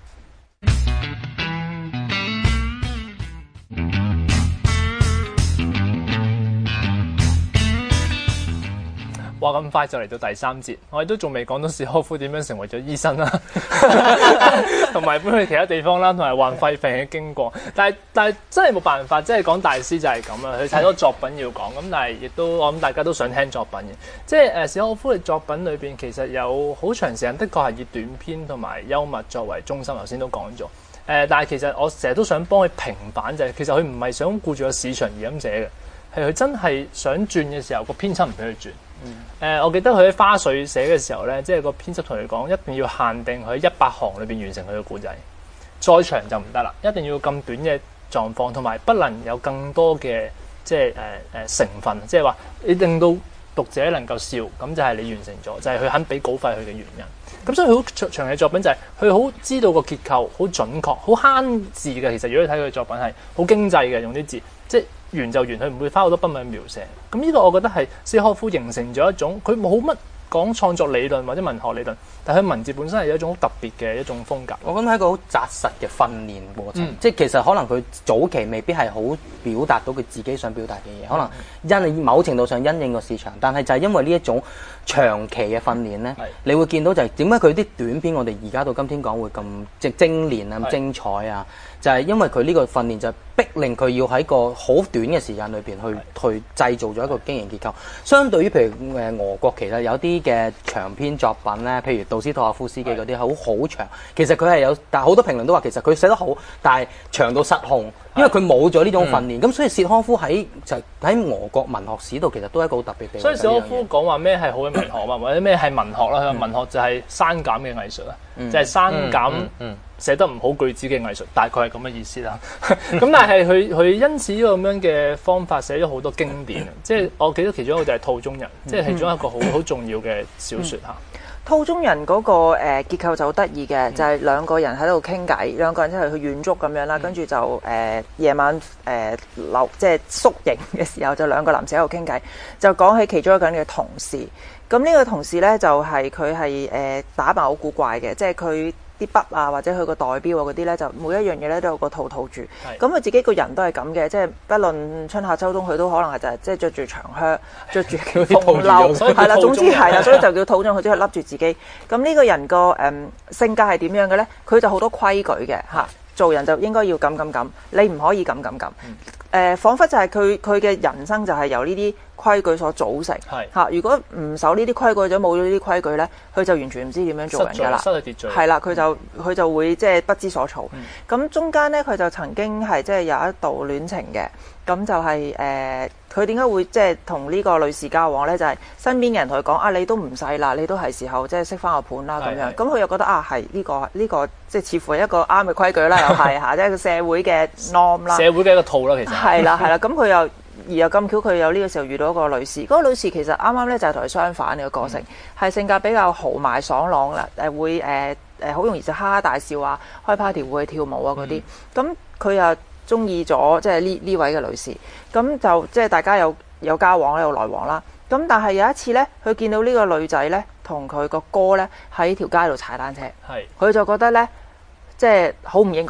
Speaker 1: 哇！咁快就嚟到第三節，我哋都仲未講到契訶夫點樣成為咗醫生啦，同埋搬去其他地方啦，同埋患肺病嘅經過。但係但係真係冇辦法，即係講大師就係咁啦。佢太多作品要講，咁但係亦都我諗大家都想聽作品嘅。即係誒契訶夫嘅作品裏邊，其實有好長時間的確係以短篇同埋幽默作為中心。頭先都講咗。誒、呃，但係其實我成日都想幫佢平反，就係、是、其實佢唔係想顧住個市場而咁寫嘅，係佢真係想轉嘅時候，個編輯唔俾佢轉。誒、嗯呃，我記得佢喺花絮寫嘅時候咧，即係個編輯同佢講，一定要限定佢喺一百行裏邊完成佢嘅故仔，再長就唔得啦，一定要咁短嘅狀況，同埋不能有更多嘅即係誒誒成分，即係話你令到讀者能夠笑，咁就係你完成咗，就係、是、佢肯俾稿費佢嘅原因。咁所以佢好長長嘅作品就係佢好知道個結構，好準確，好慳字嘅。其實如果你睇佢嘅作品係好經濟嘅，用啲字即係。完就完，佢唔會花好多筆墨去描寫。咁呢個我覺得係契訶夫形成咗一種，佢冇乜講創作理論或者文學理論，但係佢文字本身係有一種好特別嘅一種風格。
Speaker 2: 我覺得係一個好紮實嘅訓練過程，嗯、即係其實可能佢早期未必係好表達到佢自己想表達嘅嘢，可能因某程度上因應個市場，但係就係因為呢一種長期嘅訓練咧，你會見到就係點解佢啲短篇我哋而家到今天講會咁即係精煉啊、咁精彩啊，就係、是、因為佢呢個訓練就係逼令佢要喺個好短嘅時間裏邊去去製造咗一個經營結構。相對於譬如誒俄國其實有啲嘅長篇作品咧，譬如杜斯妥也夫斯基嗰啲好好長，其實佢係有，但係好多評論都話其實佢寫得好，但係長到失控，因為佢冇咗呢種訓練。咁、嗯、所以契訶夫喺就喺俄國文學史度其實都係一個好特別嘅地方。
Speaker 1: 所以契訶夫講話咩係好嘅文學啊，或者咩係文學啦？佢話文學就係刪減嘅藝術啊，嗯、就係刪減。嗯嗯嗯寫得唔好句子嘅藝術，大概係咁嘅意思啦。咁但係佢佢因此呢個咁樣嘅方法寫咗好多經典啊！即係我記得其中一個就係《兔中人》，即係其中一個好好重要嘅小説嚇。
Speaker 3: 《兔中人》嗰個誒結構就好得意嘅，就係兩個人喺度傾偈，兩個人即係去遠足咁樣啦，跟住就誒夜晚誒留即係宿營嘅時候，就兩個男士喺度傾偈，就講起其中一個人嘅同事。咁呢個同事咧就係佢係誒打扮好古怪嘅，即係佢。啲筆啊，或者佢個代標啊嗰啲咧，就每一樣嘢咧都有個兔套住。咁佢自己個人都係咁嘅，即係不論春夏秋冬，佢都可能係就係即係着住長靴，着住風褸，係啦，總之係啦，所以就叫兔中，佢只係笠住自己。咁呢個人個誒、嗯、性格係點樣嘅咧？佢就好多規矩嘅嚇，做人就應該要咁咁咁，你唔可以咁咁咁。誒、呃，彷彿就係佢佢嘅人生就係由呢啲規矩所組成嚇。如果唔守呢啲規矩，或者冇咗呢啲規矩咧，佢就完全唔知點樣做人㗎啦。
Speaker 1: 失去秩序
Speaker 3: 係啦，佢就佢就會即係不知所措。咁、嗯、中間咧，佢就曾經係即係有一度戀情嘅。咁就係、是、誒，佢點解會即係同呢個女士交往咧？就係、是、身邊嘅人同佢講啊，你都唔細啦，你都係時候即係識翻個盤啦咁樣。咁佢又覺得啊，係呢、這個呢、這個即係似乎係一個啱嘅規矩啦，又係嚇，即係個社會嘅 norm 啦。
Speaker 1: 社會嘅一個套啦，其實
Speaker 3: 係啦係啦。咁佢又而又咁巧，佢有呢個時候遇到一個女士。嗰、那個女士其實啱啱咧就係同佢相反嘅個性，係、嗯、性格比較豪邁爽朗啦，誒會誒誒好容易就哈哈大笑啊，開 party 會去跳舞啊嗰啲。咁佢又中意咗即係呢呢位嘅女士，咁就即係大家有有交往有來往啦。咁但係有一次咧，佢見到呢個女仔咧，同佢個哥咧喺條街度踩單車，係佢就覺得咧，即係好唔應該啦。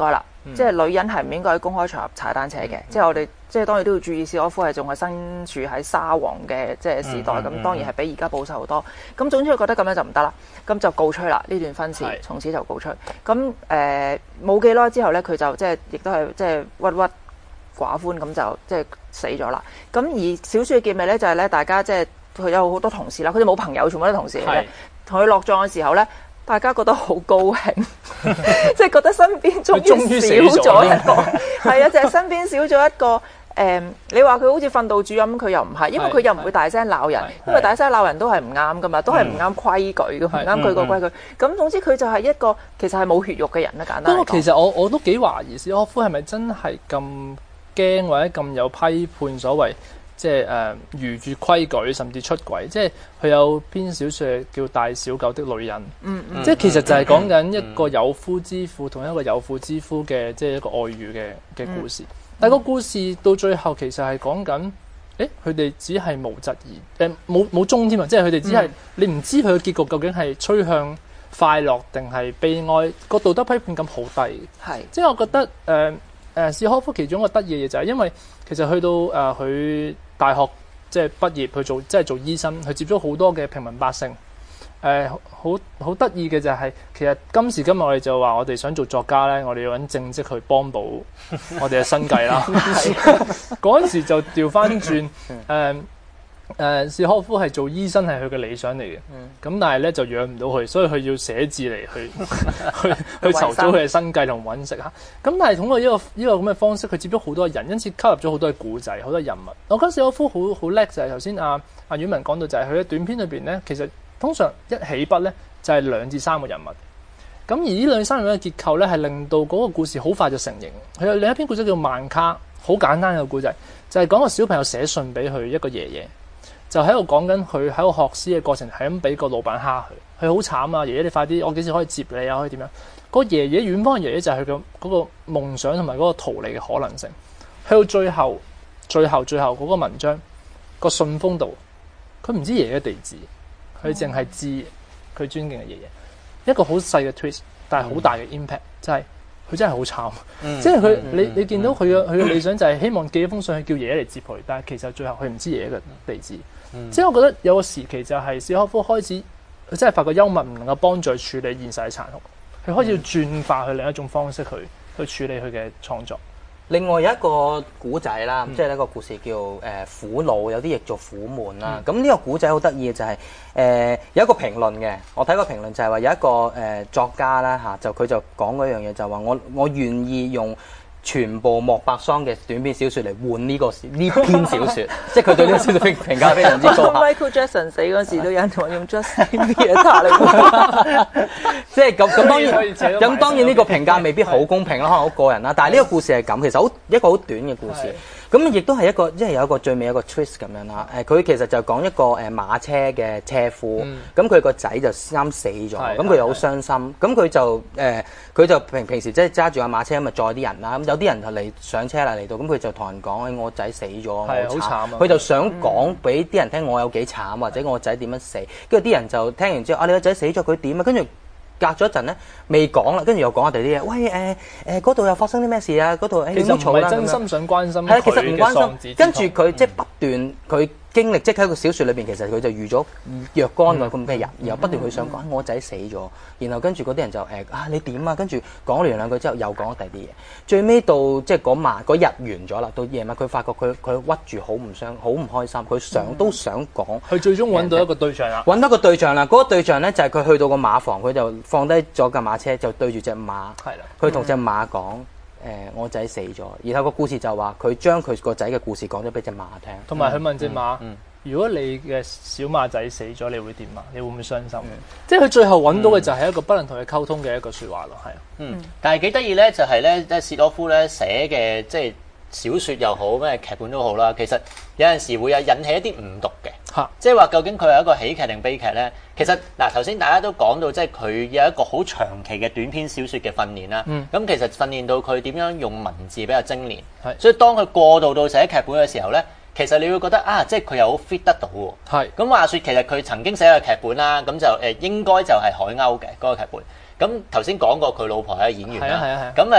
Speaker 3: 即係女人係唔應該喺公開場合踩單車嘅。即係我哋即係當然都要注意，史可夫係仲係身處喺沙皇嘅即係時代，咁當然係比而家保守好多。咁總之佢覺得咁樣就唔得啦，咁就告吹啦，呢段婚事從此就告吹。咁誒冇幾耐之後咧，佢就即係亦都係即係鬱鬱寡歡，咁就即係死咗啦。咁而小説嘅結尾咧就係咧，大家即係佢有好多同事啦，佢哋冇朋友，全部都係同事嚟嘅。同佢落葬嘅時候咧，大家覺得好高興，即係覺得身邊終於少咗一個，係啊，就係身邊少咗一個。誒，你話佢好似訓導主任，佢又唔係，因為佢又唔會大聲鬧人，因為大聲鬧人都係唔啱噶嘛，都係唔啱規矩噶，唔啱佢個規矩。咁總之佢就係一個其實係冇血肉嘅人啦，簡單嚟講。
Speaker 1: 不過其實我我都幾懷疑史可夫係咪真係咁驚或者咁有批判所謂即係誒逾越規矩甚至出軌，即係佢有篇小説叫《大小狗的女人》，嗯嗯，即係其實就係講緊一個有夫之婦同一個有婦之夫嘅即係一個愛語嘅嘅故事。嗯，但個故事到最後其實係講緊，誒佢哋只係無疾而誒冇冇終添啊！即係佢哋只係、嗯、你唔知佢嘅結局究竟係趨向快樂定係悲哀，個道德批判感好低。係，即係我覺得誒誒史可夫其中一個得意嘅嘢就係因為其實去到誒佢、呃、大學即係畢業去做即係做醫生，佢接觸好多嘅平民百姓。誒好好得意嘅就係、是，其實今時今日我哋就話我哋想做作家咧，我哋要揾正職去幫補我哋嘅生計啦。嗰陣時就調翻轉，誒誒史可夫係做醫生係佢嘅理想嚟嘅，咁但係咧就養唔到佢，所以佢要寫字嚟去去去籌組佢嘅生計同揾食嚇。咁但係通過呢個呢個咁嘅方式，佢接觸好多人，因此吸入咗好多嘅故仔、好多人物。我覺得史可夫好好叻就係頭先阿阿婉文講到就係佢嘅短篇裏邊咧，其實。通常一起筆咧就係、是、兩至三個人物，咁而呢兩三個人嘅結構咧係令到嗰個故事好快就成型。佢有另一篇故仔叫《曼卡》，好簡單嘅故仔，就係、是、講個小朋友寫信俾佢一個爺爺，就喺度講緊佢喺度學師嘅過程，係咁俾個老闆蝦佢，佢好慘啊！爺爺你快啲，我幾時可以接你啊？可以點樣？個爺爺遠方嘅爺爺就係佢嘅嗰個夢想同埋嗰個逃離嘅可能性。去到最後、最後、最後嗰個文章、個信封度，佢唔知爺爺嘅地址。佢淨係知佢尊敬嘅爺爺，一個好細嘅 twist， 但係好大嘅 impact，就係佢真係好慘，嗯、即係佢、嗯、你你見到佢嘅佢嘅理想就係希望寄一封信去叫爺爺嚟接佢，但係其實最後佢唔知爺爺嘅地址。嗯、即係我覺得有個時期就係史可夫開始，佢真係發覺幽默唔能夠幫助處理現實嘅殘酷，佢開始要轉化去另一種方式去去處理佢嘅創作。
Speaker 2: 另外有一個古仔啦，嗯、即係一個故事叫誒、呃、苦惱，有啲譯做苦悶啦。咁呢、嗯、個古仔好得意嘅就係、是、誒、呃、有一個評論嘅，我睇個評論就係話有一個誒、呃、作家啦嚇，就佢就講嗰樣嘢就話我我願意用全部莫泊桑嘅短篇小説嚟換呢個呢篇小説，即係佢對呢個小説評評價非常之高。
Speaker 3: Michael Jackson 死嗰時都有人同我用 Justin Bieber 嚟換，
Speaker 2: 即係咁咁當然咁當然呢個評價未必好公平啦，可能好個人啦。但係呢個故事係咁，其實好一個好短嘅故事。咁亦都係一個即係有一個最尾一個 twist 咁樣啦。誒，佢其實就講一個誒馬車嘅車夫，咁佢個仔就啱死咗，咁佢又好傷心。咁佢就誒佢就平平時即係揸住架馬車咁啊載啲人啦。咁有啲人就嚟上車啦嚟到，咁佢就同人講：誒我仔死咗，好慘啊！佢就想講俾啲人聽我有幾慘，或者我仔點樣死。跟住啲人就聽完之後，啊你個仔死咗佢點啊？跟住。隔咗一陣咧，未講啦，跟住又講下第啲嘢。喂誒誒，嗰、呃、度又發生啲咩事啊？嗰度誒，
Speaker 1: 其實唔係真心想關心佢嘅喪子之痛。
Speaker 2: 跟住佢即係不斷佢經歷，即係喺個小説裏邊，其實佢就遇咗若干個咁嘅人，然後不斷去想講我仔死咗，然後跟住嗰啲人就誒啊你點啊？跟住講完兩句之後，又講第啲嘢。最尾到即係嗰晚嗰日完咗啦，到夜晚佢發覺佢佢屈住好唔傷，好唔開心。佢想、嗯、都想講。佢
Speaker 1: 最終揾到一個對象啦。
Speaker 2: 揾到個對象啦，嗰、那個對象咧就係佢去到個馬房，佢就放低咗架馬車，就對住隻馬。係啦。佢同隻馬講。誒、呃，我仔死咗，然後個故事就話佢將佢個仔嘅故事講咗俾隻馬聽，
Speaker 1: 同埋佢問隻馬：嗯嗯、如果你嘅小馬仔死咗，你會點啊？你會唔會傷心？嗯、即係佢最後揾到嘅就係一個不能同佢溝通嘅一個説話咯，係啊。
Speaker 4: 嗯，但係幾得意咧，就係咧，即係史可夫咧寫嘅，即係小説又好，咩劇本都好啦。其實有陣時會有引起一啲誤讀嘅，嚇，即係話究竟佢係一個喜劇定悲劇咧？其實嗱，頭先大家都講到，即係佢有一個好長期嘅短篇小説嘅訓練啦。咁、嗯、其實訓練到佢點樣用文字比較精煉。係是，所以當佢過渡到寫劇本嘅時候咧，其實你會覺得啊，即係佢又好 fit 得到喎。係是。咁話説其實佢曾經寫嘅劇本啦，咁就誒應該就係海鷗嘅嗰個劇本。咁頭先講過佢老婆係一個演員啦。係啊係啊係啊。咁啊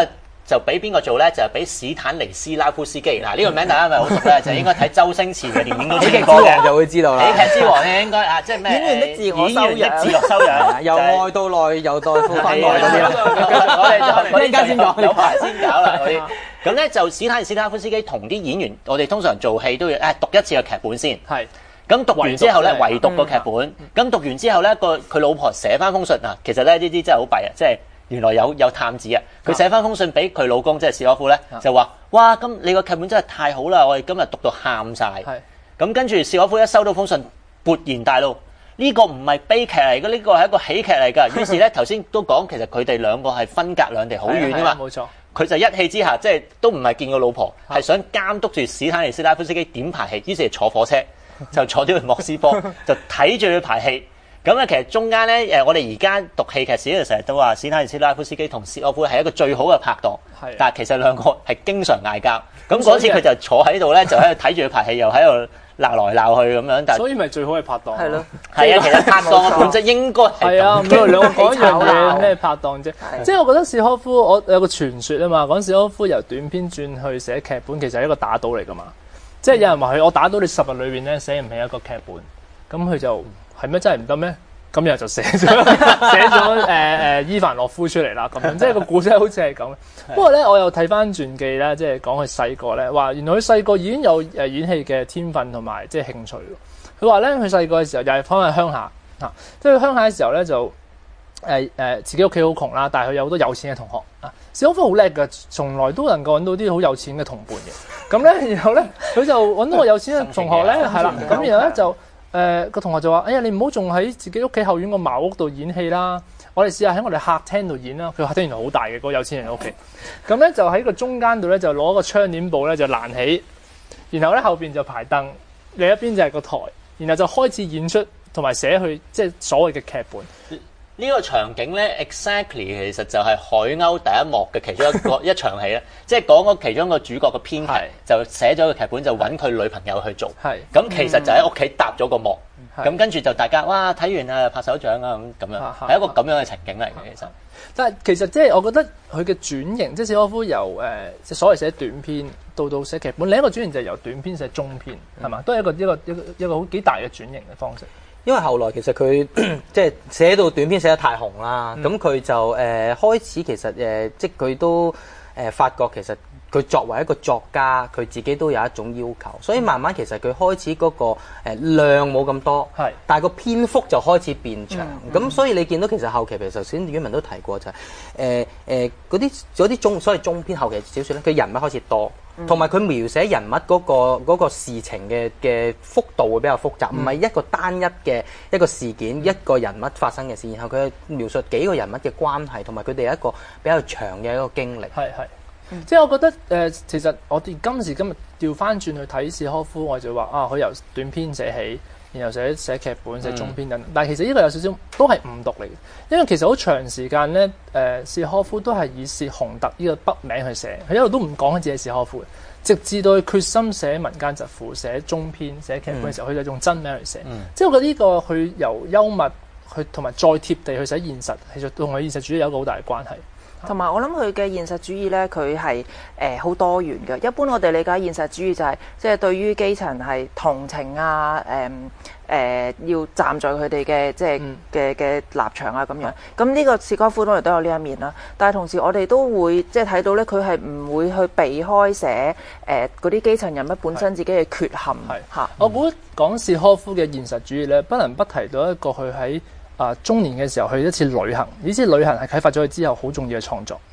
Speaker 4: 就俾邊個做咧？就係俾史坦尼斯拉夫斯基。嗱，呢個名大家係咪好熟咧？就應該睇周星馳嘅電影都
Speaker 2: 喜劇之
Speaker 4: 聽過嘅，
Speaker 2: 王就會知道啦。
Speaker 4: 喜劇之王咧應該啊，即係咩？
Speaker 3: 演員的自我修養
Speaker 4: 演員的自我修養，
Speaker 2: 由外到內，由內到翻內嗰啲啦。
Speaker 4: 我哋我哋
Speaker 2: 陣間先講
Speaker 4: 有排先搞啦嗰啲。咁咧就史坦尼斯拉夫斯基同啲演員，我哋通常做戲都要誒讀一次個劇本先。
Speaker 1: 係。
Speaker 4: 咁讀完之後咧，
Speaker 1: 唯
Speaker 4: 唯讀個劇本。咁讀完之後咧，個佢老婆寫翻封信啊。其實咧呢啲真係好弊啊，即係。原來有有探子啊！佢寫翻封信俾佢老公，即係史可夫咧，就話：哇！咁你個劇本真係太好啦！我哋今日讀到喊晒。咁跟住史可夫一收到封信，勃然大怒。呢、這個唔係悲劇嚟嘅，呢、這個係一個喜劇嚟㗎。於是咧，頭先都講其實佢哋兩個係分隔兩地好遠㗎嘛。
Speaker 1: 冇錯。佢
Speaker 4: 就一氣之下，即係都唔係見個老婆，係想監督住史坦尼斯拉夫斯基點排戲。於是坐火車就坐咗去莫斯科，就睇住佢排戲。咁咧，其實中間咧，誒，我哋而家讀戲劇史咧，成日都話史坦尼斯拉夫斯基同薛柯夫係一個最好嘅拍檔，但係其實兩個係經常嗌交。咁嗰次佢就坐喺度咧，就喺度睇住佢排戲，又喺度鬧來鬧去咁樣。但係
Speaker 1: 所以咪最好嘅拍檔。係咯，
Speaker 4: 係啊，其實拍檔嘅本質應該係
Speaker 1: 啊，唔係兩個講一樣嘢咩拍檔啫。即係我覺得薛柯夫，我有個傳說啊嘛，講薛柯夫由短篇轉去寫劇本，其實係一個打賭嚟噶嘛。即係有人話佢，我打賭你十日裏邊咧寫唔起一個劇本，咁佢就。係咩真係唔得咩？咁又就寫咗寫咗誒誒伊凡諾夫出嚟啦，咁樣即係個故仔好似係咁。不過咧，我又睇翻傳記咧，即係講佢細個咧，話原來佢細個已經有誒演戲嘅天分同埋即係興趣。佢話咧，佢細個嘅時候又係翻去鄉下嚇，即係鄉下嘅時候咧就誒誒、呃呃、自己屋企好窮啦，但係佢有好多有錢嘅同學啊。史可夫好叻嘅，從來都能夠揾到啲好有錢嘅同伴嘅。咁咧，然後咧佢就揾到個有錢嘅同學咧，係啦，咁然後咧就。誒、呃、個同學就話：哎呀，你唔好仲喺自己屋企後院個茅屋度演戲啦！我哋試下喺我哋客廳度演啦。佢客廳原來好大嘅，嗰、那個有錢人屋企。咁咧就喺個中間度咧，就攞個窗簾布咧就攔起，然後咧後邊就排燈，另一邊就係個台，然後就開始演出同埋寫佢即係所謂嘅劇本。
Speaker 4: 呢個場景咧 ，exactly 其實就係海鷗第一幕嘅其中一個一場戲咧，即係講嗰其中一個主角嘅編劇就寫咗個劇本，就揾佢女朋友去做。係咁，其實就喺屋企搭咗個幕，咁跟住就大家哇睇完啊拍手掌啊咁咁樣，係一個咁樣嘅情景嚟嘅其實。
Speaker 1: 但係其實即係我覺得佢嘅轉型，即係史可夫由誒即係所謂寫短篇到到寫劇本，另一個轉型就係由短篇寫中篇，係嘛？都係一個一個一個一個好幾大嘅轉型嘅方式。
Speaker 2: 因為後來其實佢即係寫到短篇寫得太紅啦，咁佢、嗯、就誒、呃、開始其實誒、呃、即係佢都誒、呃、發覺其實佢作為一個作家，佢自己都有一種要求，所以慢慢其實佢開始嗰個誒量冇咁多，係、嗯，但係個篇幅就開始變長，咁、嗯嗯、所以你見到其實後期其實頭先宇文都提過就係誒誒嗰啲嗰啲中所謂中篇後期小說咧，佢人物開始多。同埋佢描寫人物嗰、嗰個嗰個事情嘅嘅幅度會比較複雜，唔係、嗯、一個單一嘅一個事件，嗯、一個人物發生嘅事，然後佢描述幾個人物嘅關係，同埋佢哋有一個比較長嘅一個經歷。係係，嗯、即係我覺得誒、呃，其實我哋今時今日調翻轉去睇史可夫，我就話啊，佢由短篇寫起。然後寫寫劇本、寫中篇等等，但係其實呢個有少少都係誤讀嚟嘅，因為其實好長時間咧，誒、呃、史可夫都係以薛鴻特呢個筆名去寫，佢一路都唔講自己係史可夫嘅，直至到佢決心寫民間疾苦、寫中篇、寫劇本嘅時候，佢、嗯、就用真名去寫。嗯、即係我覺得呢個佢由幽默去同埋再貼地去寫現實，其實同佢現實主義有一個好大嘅關係。
Speaker 3: 同埋我諗佢嘅現實主義咧，佢係誒好多元嘅。一般我哋理解現實主義就係、是、即係對於基層係同情啊，誒、呃、誒、呃、要站在佢哋嘅即係嘅嘅立場啊咁樣。咁呢個史可夫當然都有呢一面啦。但係同時我哋都會即係睇到咧，佢係唔會去避開寫誒嗰啲基層人物本身自己嘅缺陷嚇。
Speaker 1: 嗯、我估講史可夫嘅現實主義咧，不能不提到一個佢喺啊！中年嘅時候去一次旅行，呢次旅行係啟發咗佢之後好重要嘅創作。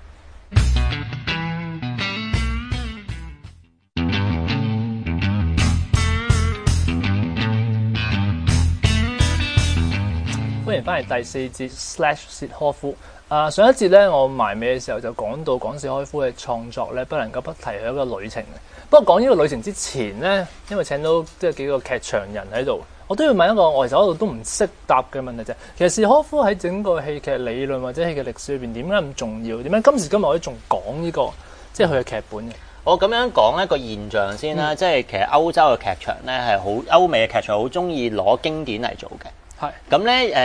Speaker 1: 歡迎翻嚟第四節 Slash 薛可夫。啊，上一節咧，我埋尾嘅時候就講到講史可夫嘅創作咧，不能夠不提佢一個旅程嘅。不過講呢個旅程之前咧，因為請到即係幾個劇場人喺度。我都要問一個我其實我都唔識答嘅問題啫。其實史可夫喺整個戲劇理論或者戲劇歷史裏邊點解咁重要？點解今時今日我哋仲講呢個即係佢嘅劇本嘅？
Speaker 4: 我咁樣講一個現象先啦，嗯、即係其實歐洲嘅劇場咧係好歐美嘅劇場好中意攞經典嚟做嘅。係咁咧誒，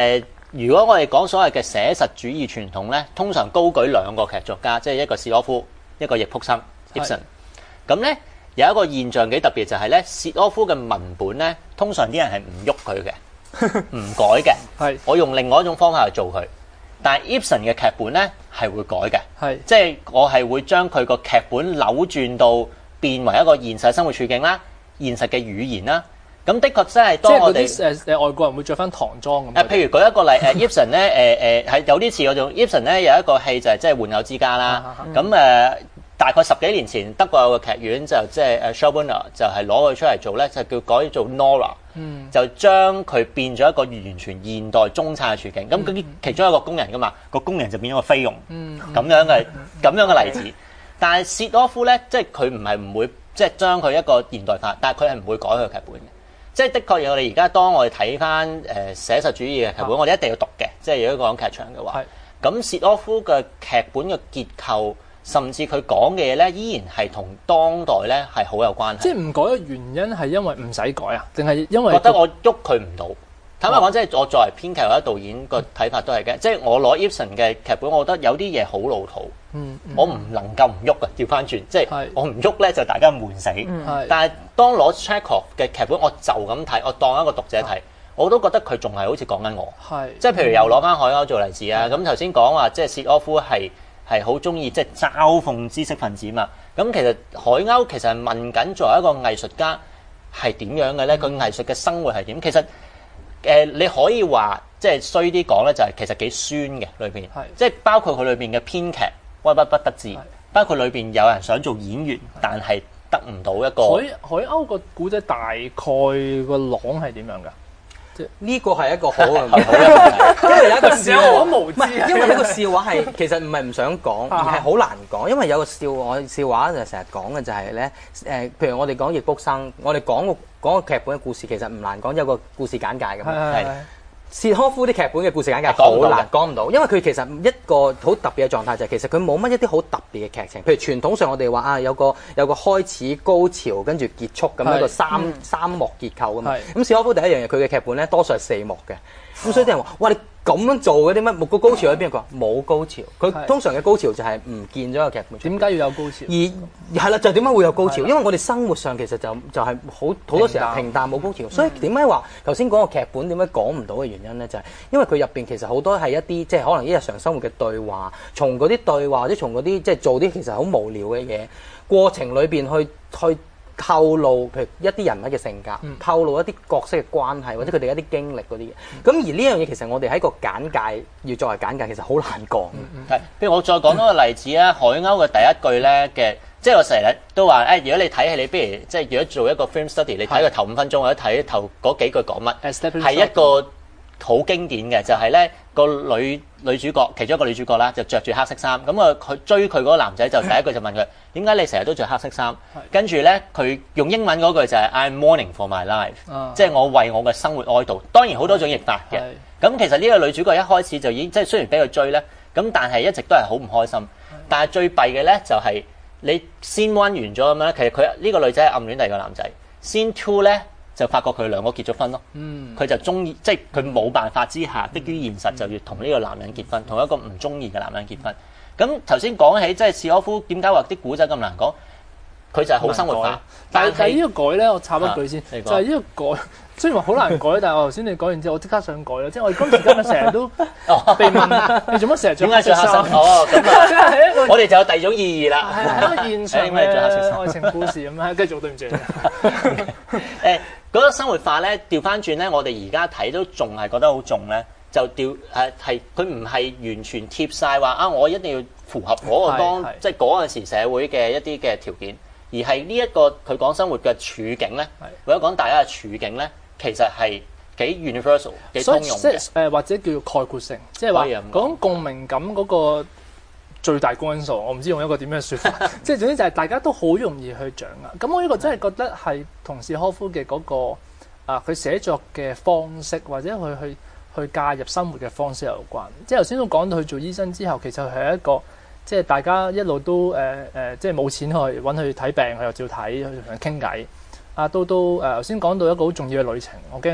Speaker 4: 如果我哋講所謂嘅寫實主義傳統咧，通常高舉兩個劇作家，即係一個契訶夫，一個易卜生 Ibsen。咁咧有一個現象幾特別就係咧，契訶夫嘅文本咧，通常啲人係唔喐佢嘅，唔改嘅。係我用另外一種方法去做佢。但係 Ibsen 嘅劇本咧係會改嘅，係即係我係會將佢個劇本扭轉到變為一個現實生活處境啦、現實嘅語言啦。咁的確真係當我哋
Speaker 1: 誒誒外國人會着翻唐裝咁。
Speaker 4: 誒，譬如舉一個例，誒 Ibsen 咧，誒誒係有啲似嗰種 Ibsen 咧有一個戲就係即係玩偶之家啦。咁誒、呃、大概十幾年前德國有個劇院就即係誒 Schaubühne 就係攞佢出嚟做咧，就叫改做 Nora，、嗯、就將佢變咗一個完全現代中產嘅處境。咁佢、嗯、其中一個工人噶嘛，個工人就變咗個菲傭，咁、嗯、樣嘅咁樣嘅例子。但係契訶夫咧，即係佢唔係唔會即係將佢一個現代化，但係佢係唔會改佢劇本嘅。即係的確，我哋而家當我哋睇翻誒寫實主義嘅劇本，啊、我哋一定要讀嘅。即係如果講劇場嘅話，咁契訶夫嘅劇本嘅結構，甚至佢講嘅嘢咧，依然係同當代咧係好有關係。即係唔改嘅原因係因為唔使改啊，定係因為覺得我喐佢唔到？坦白講，即係我作為編劇或者導演個睇法都係嘅。即係我攞 Ibsen 嘅劇本，我覺得有啲嘢好老土，嗯嗯、我唔能夠唔喐嘅。調翻轉，即係我唔喐咧，就大家悶死。嗯、但係當攞 Chekhov 嘅劇本，我就咁睇，我當一個讀者睇，我都覺得佢仲係好似講緊我。係即係譬如又攞翻海鷗做例子啊。咁頭先講話，即係契訶夫係係好中意即係嘲諷知識分子嘛。咁其實海鷗其實係問緊作為一個藝術家係點樣嘅咧？佢、嗯、藝術嘅生活係點？其實誒、呃，你可以話即係衰啲講咧，就係、是、其實幾酸嘅裏邊，即係包括佢裏邊嘅編劇屈不不得志，包括裏邊有人想做演員，但係得唔到一個。海海鷗個古仔大概個朗係點樣㗎？即係呢個係一個好嘅問題，因為有一個笑話，唔係因為呢個笑話係其實唔係唔想講，而係好難講，因為有個笑我笑話就成日講嘅就係咧誒，譬如我哋講易卜生，我哋講個。講個劇本嘅故事其實唔難講，有個故事簡介㗎嘛。係契訶夫啲劇本嘅故事簡介好難講唔到，因為佢其實一個好特別嘅狀態就係其實佢冇乜一啲好特別嘅劇情。譬如傳統上我哋話啊有個有個開始高潮跟住結束咁一個三、嗯、三幕結構㗎嘛。咁契訶夫第一樣嘢佢嘅劇本咧多數係四幕嘅。咁所以啲人話：哇！你咁樣做嗰啲乜？個高潮喺邊個？冇高潮。佢通常嘅高潮就係唔見咗個劇本。點解要有高潮？而係啦，就點解會有高潮？因為我哋生活上其實就就係好好多時候平淡冇高潮。所以點解話頭先講個劇本點解講唔到嘅原因咧？就係因為佢入邊其實好多係一啲即係可能啲日常生活嘅對話，從嗰啲對話或者從嗰啲即係做啲其實好無聊嘅嘢過程裏邊去去。透露譬如一啲人物嘅性格，嗯、透露一啲角色嘅關係，或者佢哋一啲經歷嗰啲嘢。咁、嗯、而呢樣嘢其實我哋喺個簡介要作為簡介，其實好難講。係、嗯，譬如我再講多個例子啊，海鷗嘅第一句咧嘅，即係我成日都話誒、哎，如果你睇戲，你不如即係如果做一個 film study，你睇佢頭五分鐘或者睇頭嗰幾句講乜，係一個好經典嘅，就係、是、咧個女女主角其中一個女主角啦，就着住黑色衫，咁啊佢追佢嗰個男仔就第一句就問佢點解你成日都着黑色衫？跟住咧佢用英文嗰句就係 I'm mourning for my life，、啊、即係我為我嘅生活哀悼。當然好多種譯法嘅。咁其實呢個女主角一開始就已經即係雖然俾佢追咧，咁但係一直都係好唔開心。但係最弊嘅咧就係、是、你 scene one 完咗咁樣，其實佢呢、這個女仔係暗戀第二個男仔。scene two 咧。就發覺佢兩個結咗婚咯，佢、嗯、就中意，即係佢冇辦法之下，迫於現實就要同呢個男人結婚，同一個唔中意嘅男人結婚。咁頭先講起，即係契訶夫點解話啲古仔咁難講？佢就係好生活化。但係但係呢個改咧，我插一句先，啊、就係呢個改，雖然話好難改，但係我頭先你講完之後，我即刻想改咯。即係我哋今時今日成日都被問，你做乜成日著黑色衫？哦，咁啊，我哋就有第二種意義啦。係一個現場嘅愛情故事咁樣，繼續對唔住。誒。嗰個生活化咧，調翻轉咧，我哋而家睇都仲係覺得好重咧，就調誒係佢唔係完全貼晒話啊！我一定要符合嗰個當即係嗰陣時社會嘅一啲嘅條件，而係呢一個佢講生活嘅處境咧，或者講大家嘅處境咧，其實係幾 universal 幾通用嘅。所以即係誒或者叫做概括性，即係話講共鳴感嗰個最大公因素，我唔知用一個點樣説法，即係總之就係大家都好容易去掌握。咁我呢個真係覺得係同契訶夫嘅嗰個啊，佢寫作嘅方式或者佢去去介入生活嘅方式有關。即係頭先都講到佢做醫生之後，其實係一個即係大家一路都誒誒、呃，即係冇錢去揾佢睇病，佢又照睇，去同佢傾偈。啊，到到誒頭先講到一個好重要嘅旅程，我驚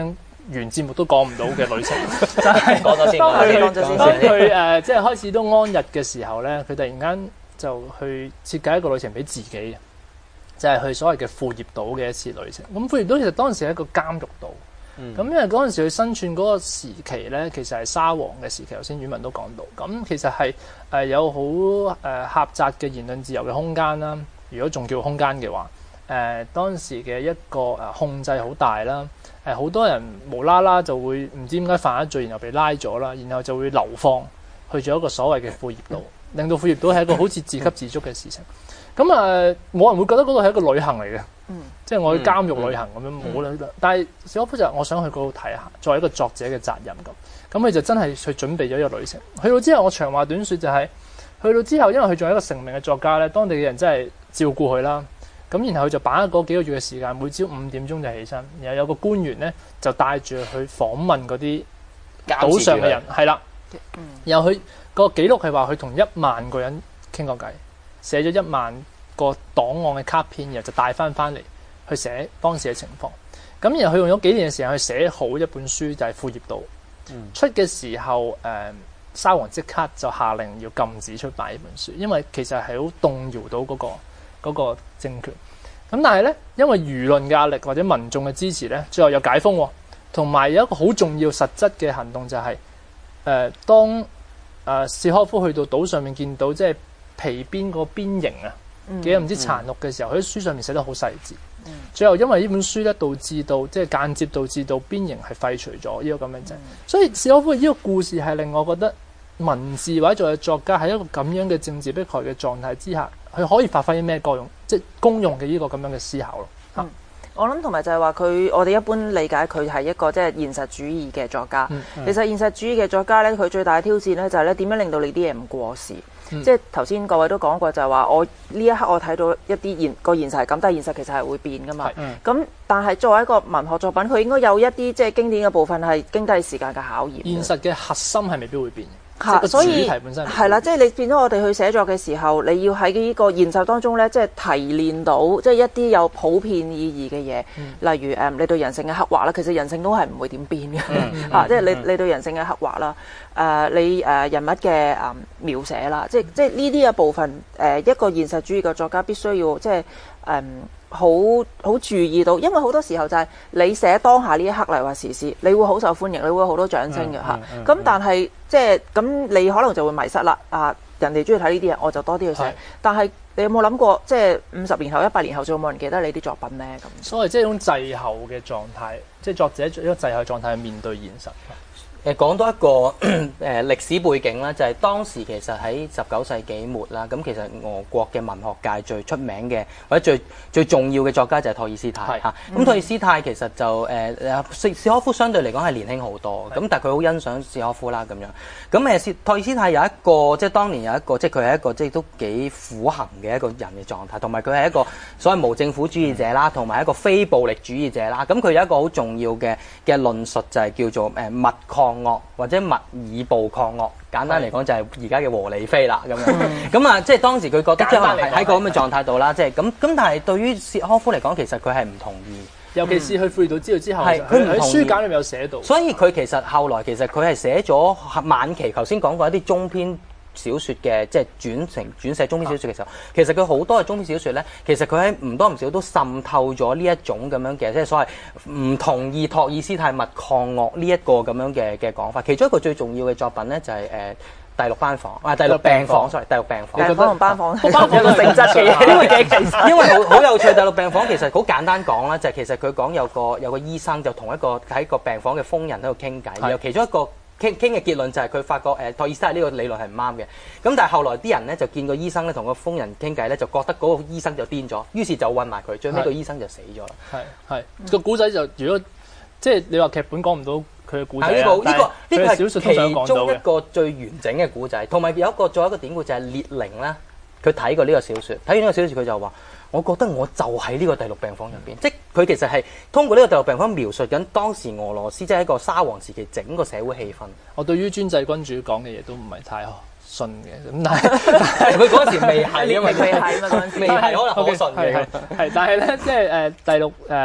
Speaker 1: 完節目都講唔到嘅旅程，就係
Speaker 4: 講咗先，
Speaker 1: 當佢
Speaker 3: 講咗先
Speaker 1: 當佢誒即係開始都安逸嘅時候咧，佢突然間就去設計一個旅程俾自己嘅，就係、是、去所謂嘅副業島嘅一次旅程。咁副業島其實當時係一個監獄島。咁、嗯、因為嗰陣時佢身處嗰個時期咧，其實係沙皇嘅時期，頭先宇文都講到。咁其實係誒有好誒狹窄嘅言論自由嘅空間啦。如果仲叫空間嘅話，誒、呃、當時嘅一個誒控制好大啦。誒、呃、好多人無啦啦就會唔知點解犯咗罪，然後被拉咗啦，然後就會流放去咗一個所謂嘅副業島，令到副業島係一個好似自給自足嘅事情。咁誒冇人會覺得嗰度係一個旅行嚟嘅。嗯，即係我去監獄旅行咁樣冇啦，嗯、但係史可夫就我想去嗰度睇下，作為一個作者嘅責任咁，咁佢就真係去準備咗一個旅程。去到之後，我長話短説就係、是、去到之後，因為佢仲係一個成名嘅作家咧，當地嘅人真係照顧佢啦。咁然後佢就把握嗰幾個月嘅時間，每朝五點鐘就起身，然後有個官員咧就帶住去訪問嗰啲島上嘅人，係啦。然後佢個記錄係話佢同一萬個人傾過偈，寫咗一萬個檔案嘅卡片，然後就帶翻翻嚟去寫當時嘅情況。咁然後佢用咗幾年嘅時間去寫好一本書，就係、是《副業島》。嗯、出嘅時候，誒、呃、沙皇即刻就下令要禁止出版呢本書，因為其實係好動搖到嗰、那個嗰、那個政權。咁但係咧，因為輿論嘅壓力或者民眾嘅支持咧，最後有解封、哦，同埋有一個好重要實質嘅行動就係、是、誒、呃、當誒、呃、史可夫去到島上面見到即係皮邊個邊形啊。幾唔知殘酷嘅時候，佢喺、嗯、書上面寫得好細緻。嗯、最後因為呢本書咧，導致到即係間接導致到邊形係廢除咗呢個咁樣啫。嗯、所以史可夫呢個故事係令我覺得文字或者作為作家喺一個咁樣嘅政治迫害嘅狀態之下，佢可以發揮啲咩作用，即係公用嘅呢個咁樣嘅思考咯。嚇、嗯！
Speaker 3: 我諗同埋就係話佢，我哋一般理解佢係一個即係現實主義嘅作家。嗯嗯、其實現實主義嘅作家咧，佢最大嘅挑戰咧就係咧點樣令到你啲嘢唔過時。嗯、即係頭先各位都講過，就係話我呢一刻我睇到一啲現個現實係咁，但係現實其實係會變噶嘛。咁、嗯、但係作為一個文學作品，佢應該有一啲即係經典嘅部分係經得起時間嘅考驗。
Speaker 1: 現實嘅核心係未必會變。
Speaker 3: 嚇，所以係啦，即係你變咗我哋去寫作嘅時候，你要喺呢個現實當中咧，即係提煉到即係一啲有普遍意義嘅嘢，嗯、例如誒你對人性嘅刻畫啦，其實人性都係唔會點變嘅嚇，即係你你對人性嘅刻畫啦，誒、呃、你誒人物嘅誒、呃、描寫啦，即係即係呢啲嘅部分，誒、呃、一個現實主義嘅作家必須要即係誒。呃好好注意到，因為好多時候就係你寫當下呢一刻嚟話時事，你會好受歡迎，你會有好多掌聲嘅嚇。咁、嗯嗯嗯、但係即係咁，你可能就會迷失啦。啊，人哋中意睇呢啲嘢，我就多啲去寫。是但係你有冇諗過，即係五十年後、一百年後，仲有冇人記得你啲作品呢？咁
Speaker 1: 所謂即係一種滯後嘅狀態，即係作者一個滯後嘅狀態去面對現實。
Speaker 2: 誒講多一個誒、呃、歷史背景啦，就係、是、當時其實喺十九世紀末啦，咁其實俄國嘅文學界最出名嘅或者最最重要嘅作家就係托爾斯泰嚇。咁托爾斯泰其實就誒誒史史可夫相對嚟講係年輕好多，咁是但係佢好欣賞史可夫啦咁樣。咁誒托爾斯泰有一個即係當年有一個即係佢係一個即係都幾苦行嘅一個人嘅狀態，同埋佢係一個所謂無政府主義者啦，同埋一個非暴力主義者啦。咁佢有一個好重要嘅嘅論述就係叫做誒勿抗惡或者勿以暴抗惡，簡單嚟講就係而家嘅和理非啦咁樣。咁啊，即係當時佢覺得即係喺個咁嘅狀態度啦，即係咁咁。但係對於史可夫嚟講，其實佢係唔同意，
Speaker 1: 尤其是去輔導知道之後，係佢喺書簡裏面有寫到。
Speaker 2: 所以佢其實後來其實佢係寫咗晚期頭先講過一啲中篇小説嘅，即係轉成轉寫中篇小説嘅時候，其實佢好多嘅中篇小説咧，其實佢喺唔多唔少都滲透咗呢一種咁樣嘅，即係所謂唔同意托爾斯泰勿抗惡呢一個咁樣嘅嘅講法。其中一個最重要嘅作品咧就係、是、誒、呃、第六班房啊，第六病房 sorry 第六病房。
Speaker 3: 病房同班房，班房個性質嘅嘢，因為其實
Speaker 2: 因為好好有趣。第六病房其實好簡單講啦，就係、是、其實佢講有個有個醫生就同一個喺個病房嘅瘋人喺度傾偈，然後其中一個。傾傾嘅結論就係佢發覺誒托爾斯泰呢個理論係唔啱嘅，咁但係後來啲人咧就見個醫生咧同個瘋人傾偈咧，就覺得嗰個醫生就癲咗，於是就韞埋佢，最尾個醫生就死咗啦。
Speaker 1: 係係個古仔就如果即係你話劇本講唔到佢嘅古仔，
Speaker 2: 呢個呢個呢個係
Speaker 1: 小説都想講到嘅
Speaker 2: 其中一個最完整嘅古仔，同埋有一個仲有一個典故就係列寧啦，佢睇過呢個小説，睇完呢個小説佢就話。我覺得我就喺呢個第六病房入邊，即係佢其實係通過呢個第六病房描述緊當時俄羅斯即係一個沙皇時期整個社會氣氛。
Speaker 1: 我對於專制君主講嘅嘢都唔係太信嘅，咁但係
Speaker 2: 佢嗰時未係，因為
Speaker 3: 未係嘛嗰陣時，
Speaker 2: 未係可能可信嘅。
Speaker 1: 係，但係咧即係誒第六誒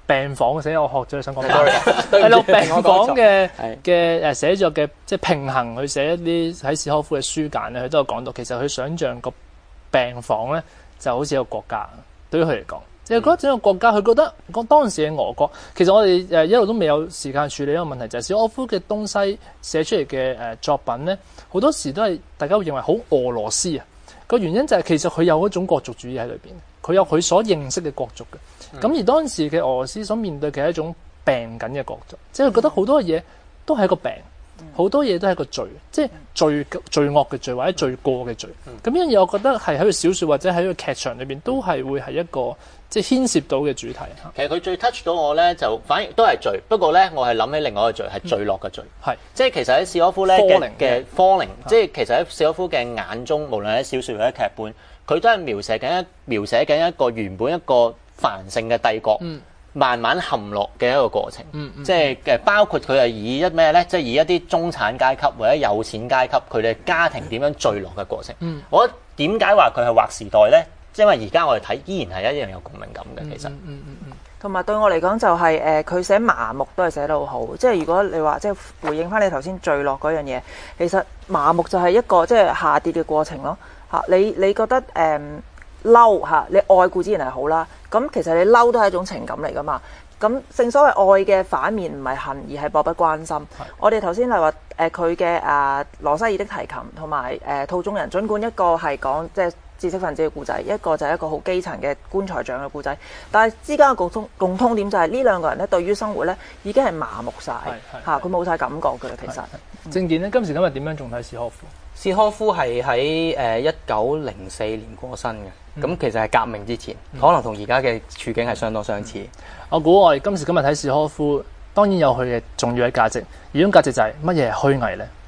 Speaker 1: 病房寫，我學咗想講咩？係咯，病房嘅嘅誒寫作嘅即係平衡去寫一啲喺史可夫嘅書簡咧，佢都有講到，其實佢想像個病房咧就好似一個國家，對於佢嚟講。即係覺得整個國家，佢覺得講當時嘅俄國，其實我哋誒一路都未有時間處理一個問題，就係史可夫嘅東西寫出嚟嘅誒作品咧，好多時都係大家會認為好俄羅斯啊。個原因就係其實佢有嗰種國族主義喺裏邊，佢有佢所認識嘅國族嘅。咁、嗯、而當時嘅俄羅斯所面對嘅係一種病緊嘅國族，即係佢覺得好多嘢都係一個病。好多嘢都係一個罪，即係罪罪惡嘅罪或者罪過嘅罪。咁呢樣嘢，我覺得係喺個小説或者喺個劇場裏邊都係會係一個即係牽涉到嘅主題。
Speaker 4: 其實佢最 touch 到我咧，就反而都係罪。不過咧，我係諗起另外一個罪，係墜落嘅罪。係、嗯，即係其實喺史可夫咧嘅嘅 falling，即係其實喺史可夫嘅眼中，無論喺小説或者劇本，佢都係描寫緊一描寫緊一個原本一個繁盛嘅帝國。嗯，慢慢陷落嘅一個過程，嗯嗯、即係嘅包括佢係以一咩咧，即係以一啲中產階級或者有錢階級佢哋家庭點樣墜落嘅過程。嗯、我覺得點解話佢係劃時代咧？因為而家我哋睇依然係一樣有共鳴感嘅，其實。嗯嗯嗯嗯。同埋對我嚟講就係、是、誒，佢、呃、寫麻木都係寫得好好。即係如果你話即係回應翻你頭先墜落嗰樣嘢，其實麻木就係一個即係下跌嘅過程咯。嚇，你你覺得誒？嗯嬲嚇，你愛固然係好啦，咁其實你嬲都係一種情感嚟噶嘛。咁正所謂愛嘅反面唔係恨，而係漠不關心。是的 我哋頭先係話誒佢嘅誒羅西爾的提琴同埋誒套中人，儘管一個係講即係知識分子嘅故仔，一個就係一個好基層嘅棺材匠嘅故仔，但係之間嘅共通共通點就係呢兩個人咧對於生活咧已經係麻木晒，嚇，佢冇晒感覺㗎啦。其實
Speaker 1: 正健咧，今時今日點樣仲睇史可夫？
Speaker 2: 史可夫係喺誒一九零四年過身嘅，咁、嗯、其實係革命之前，嗯、可能同而家嘅處境係相當相似。
Speaker 1: 我估我哋今時今日睇史可夫，當然有佢嘅重要嘅價值，而種價值就係乜嘢係虛偽咧？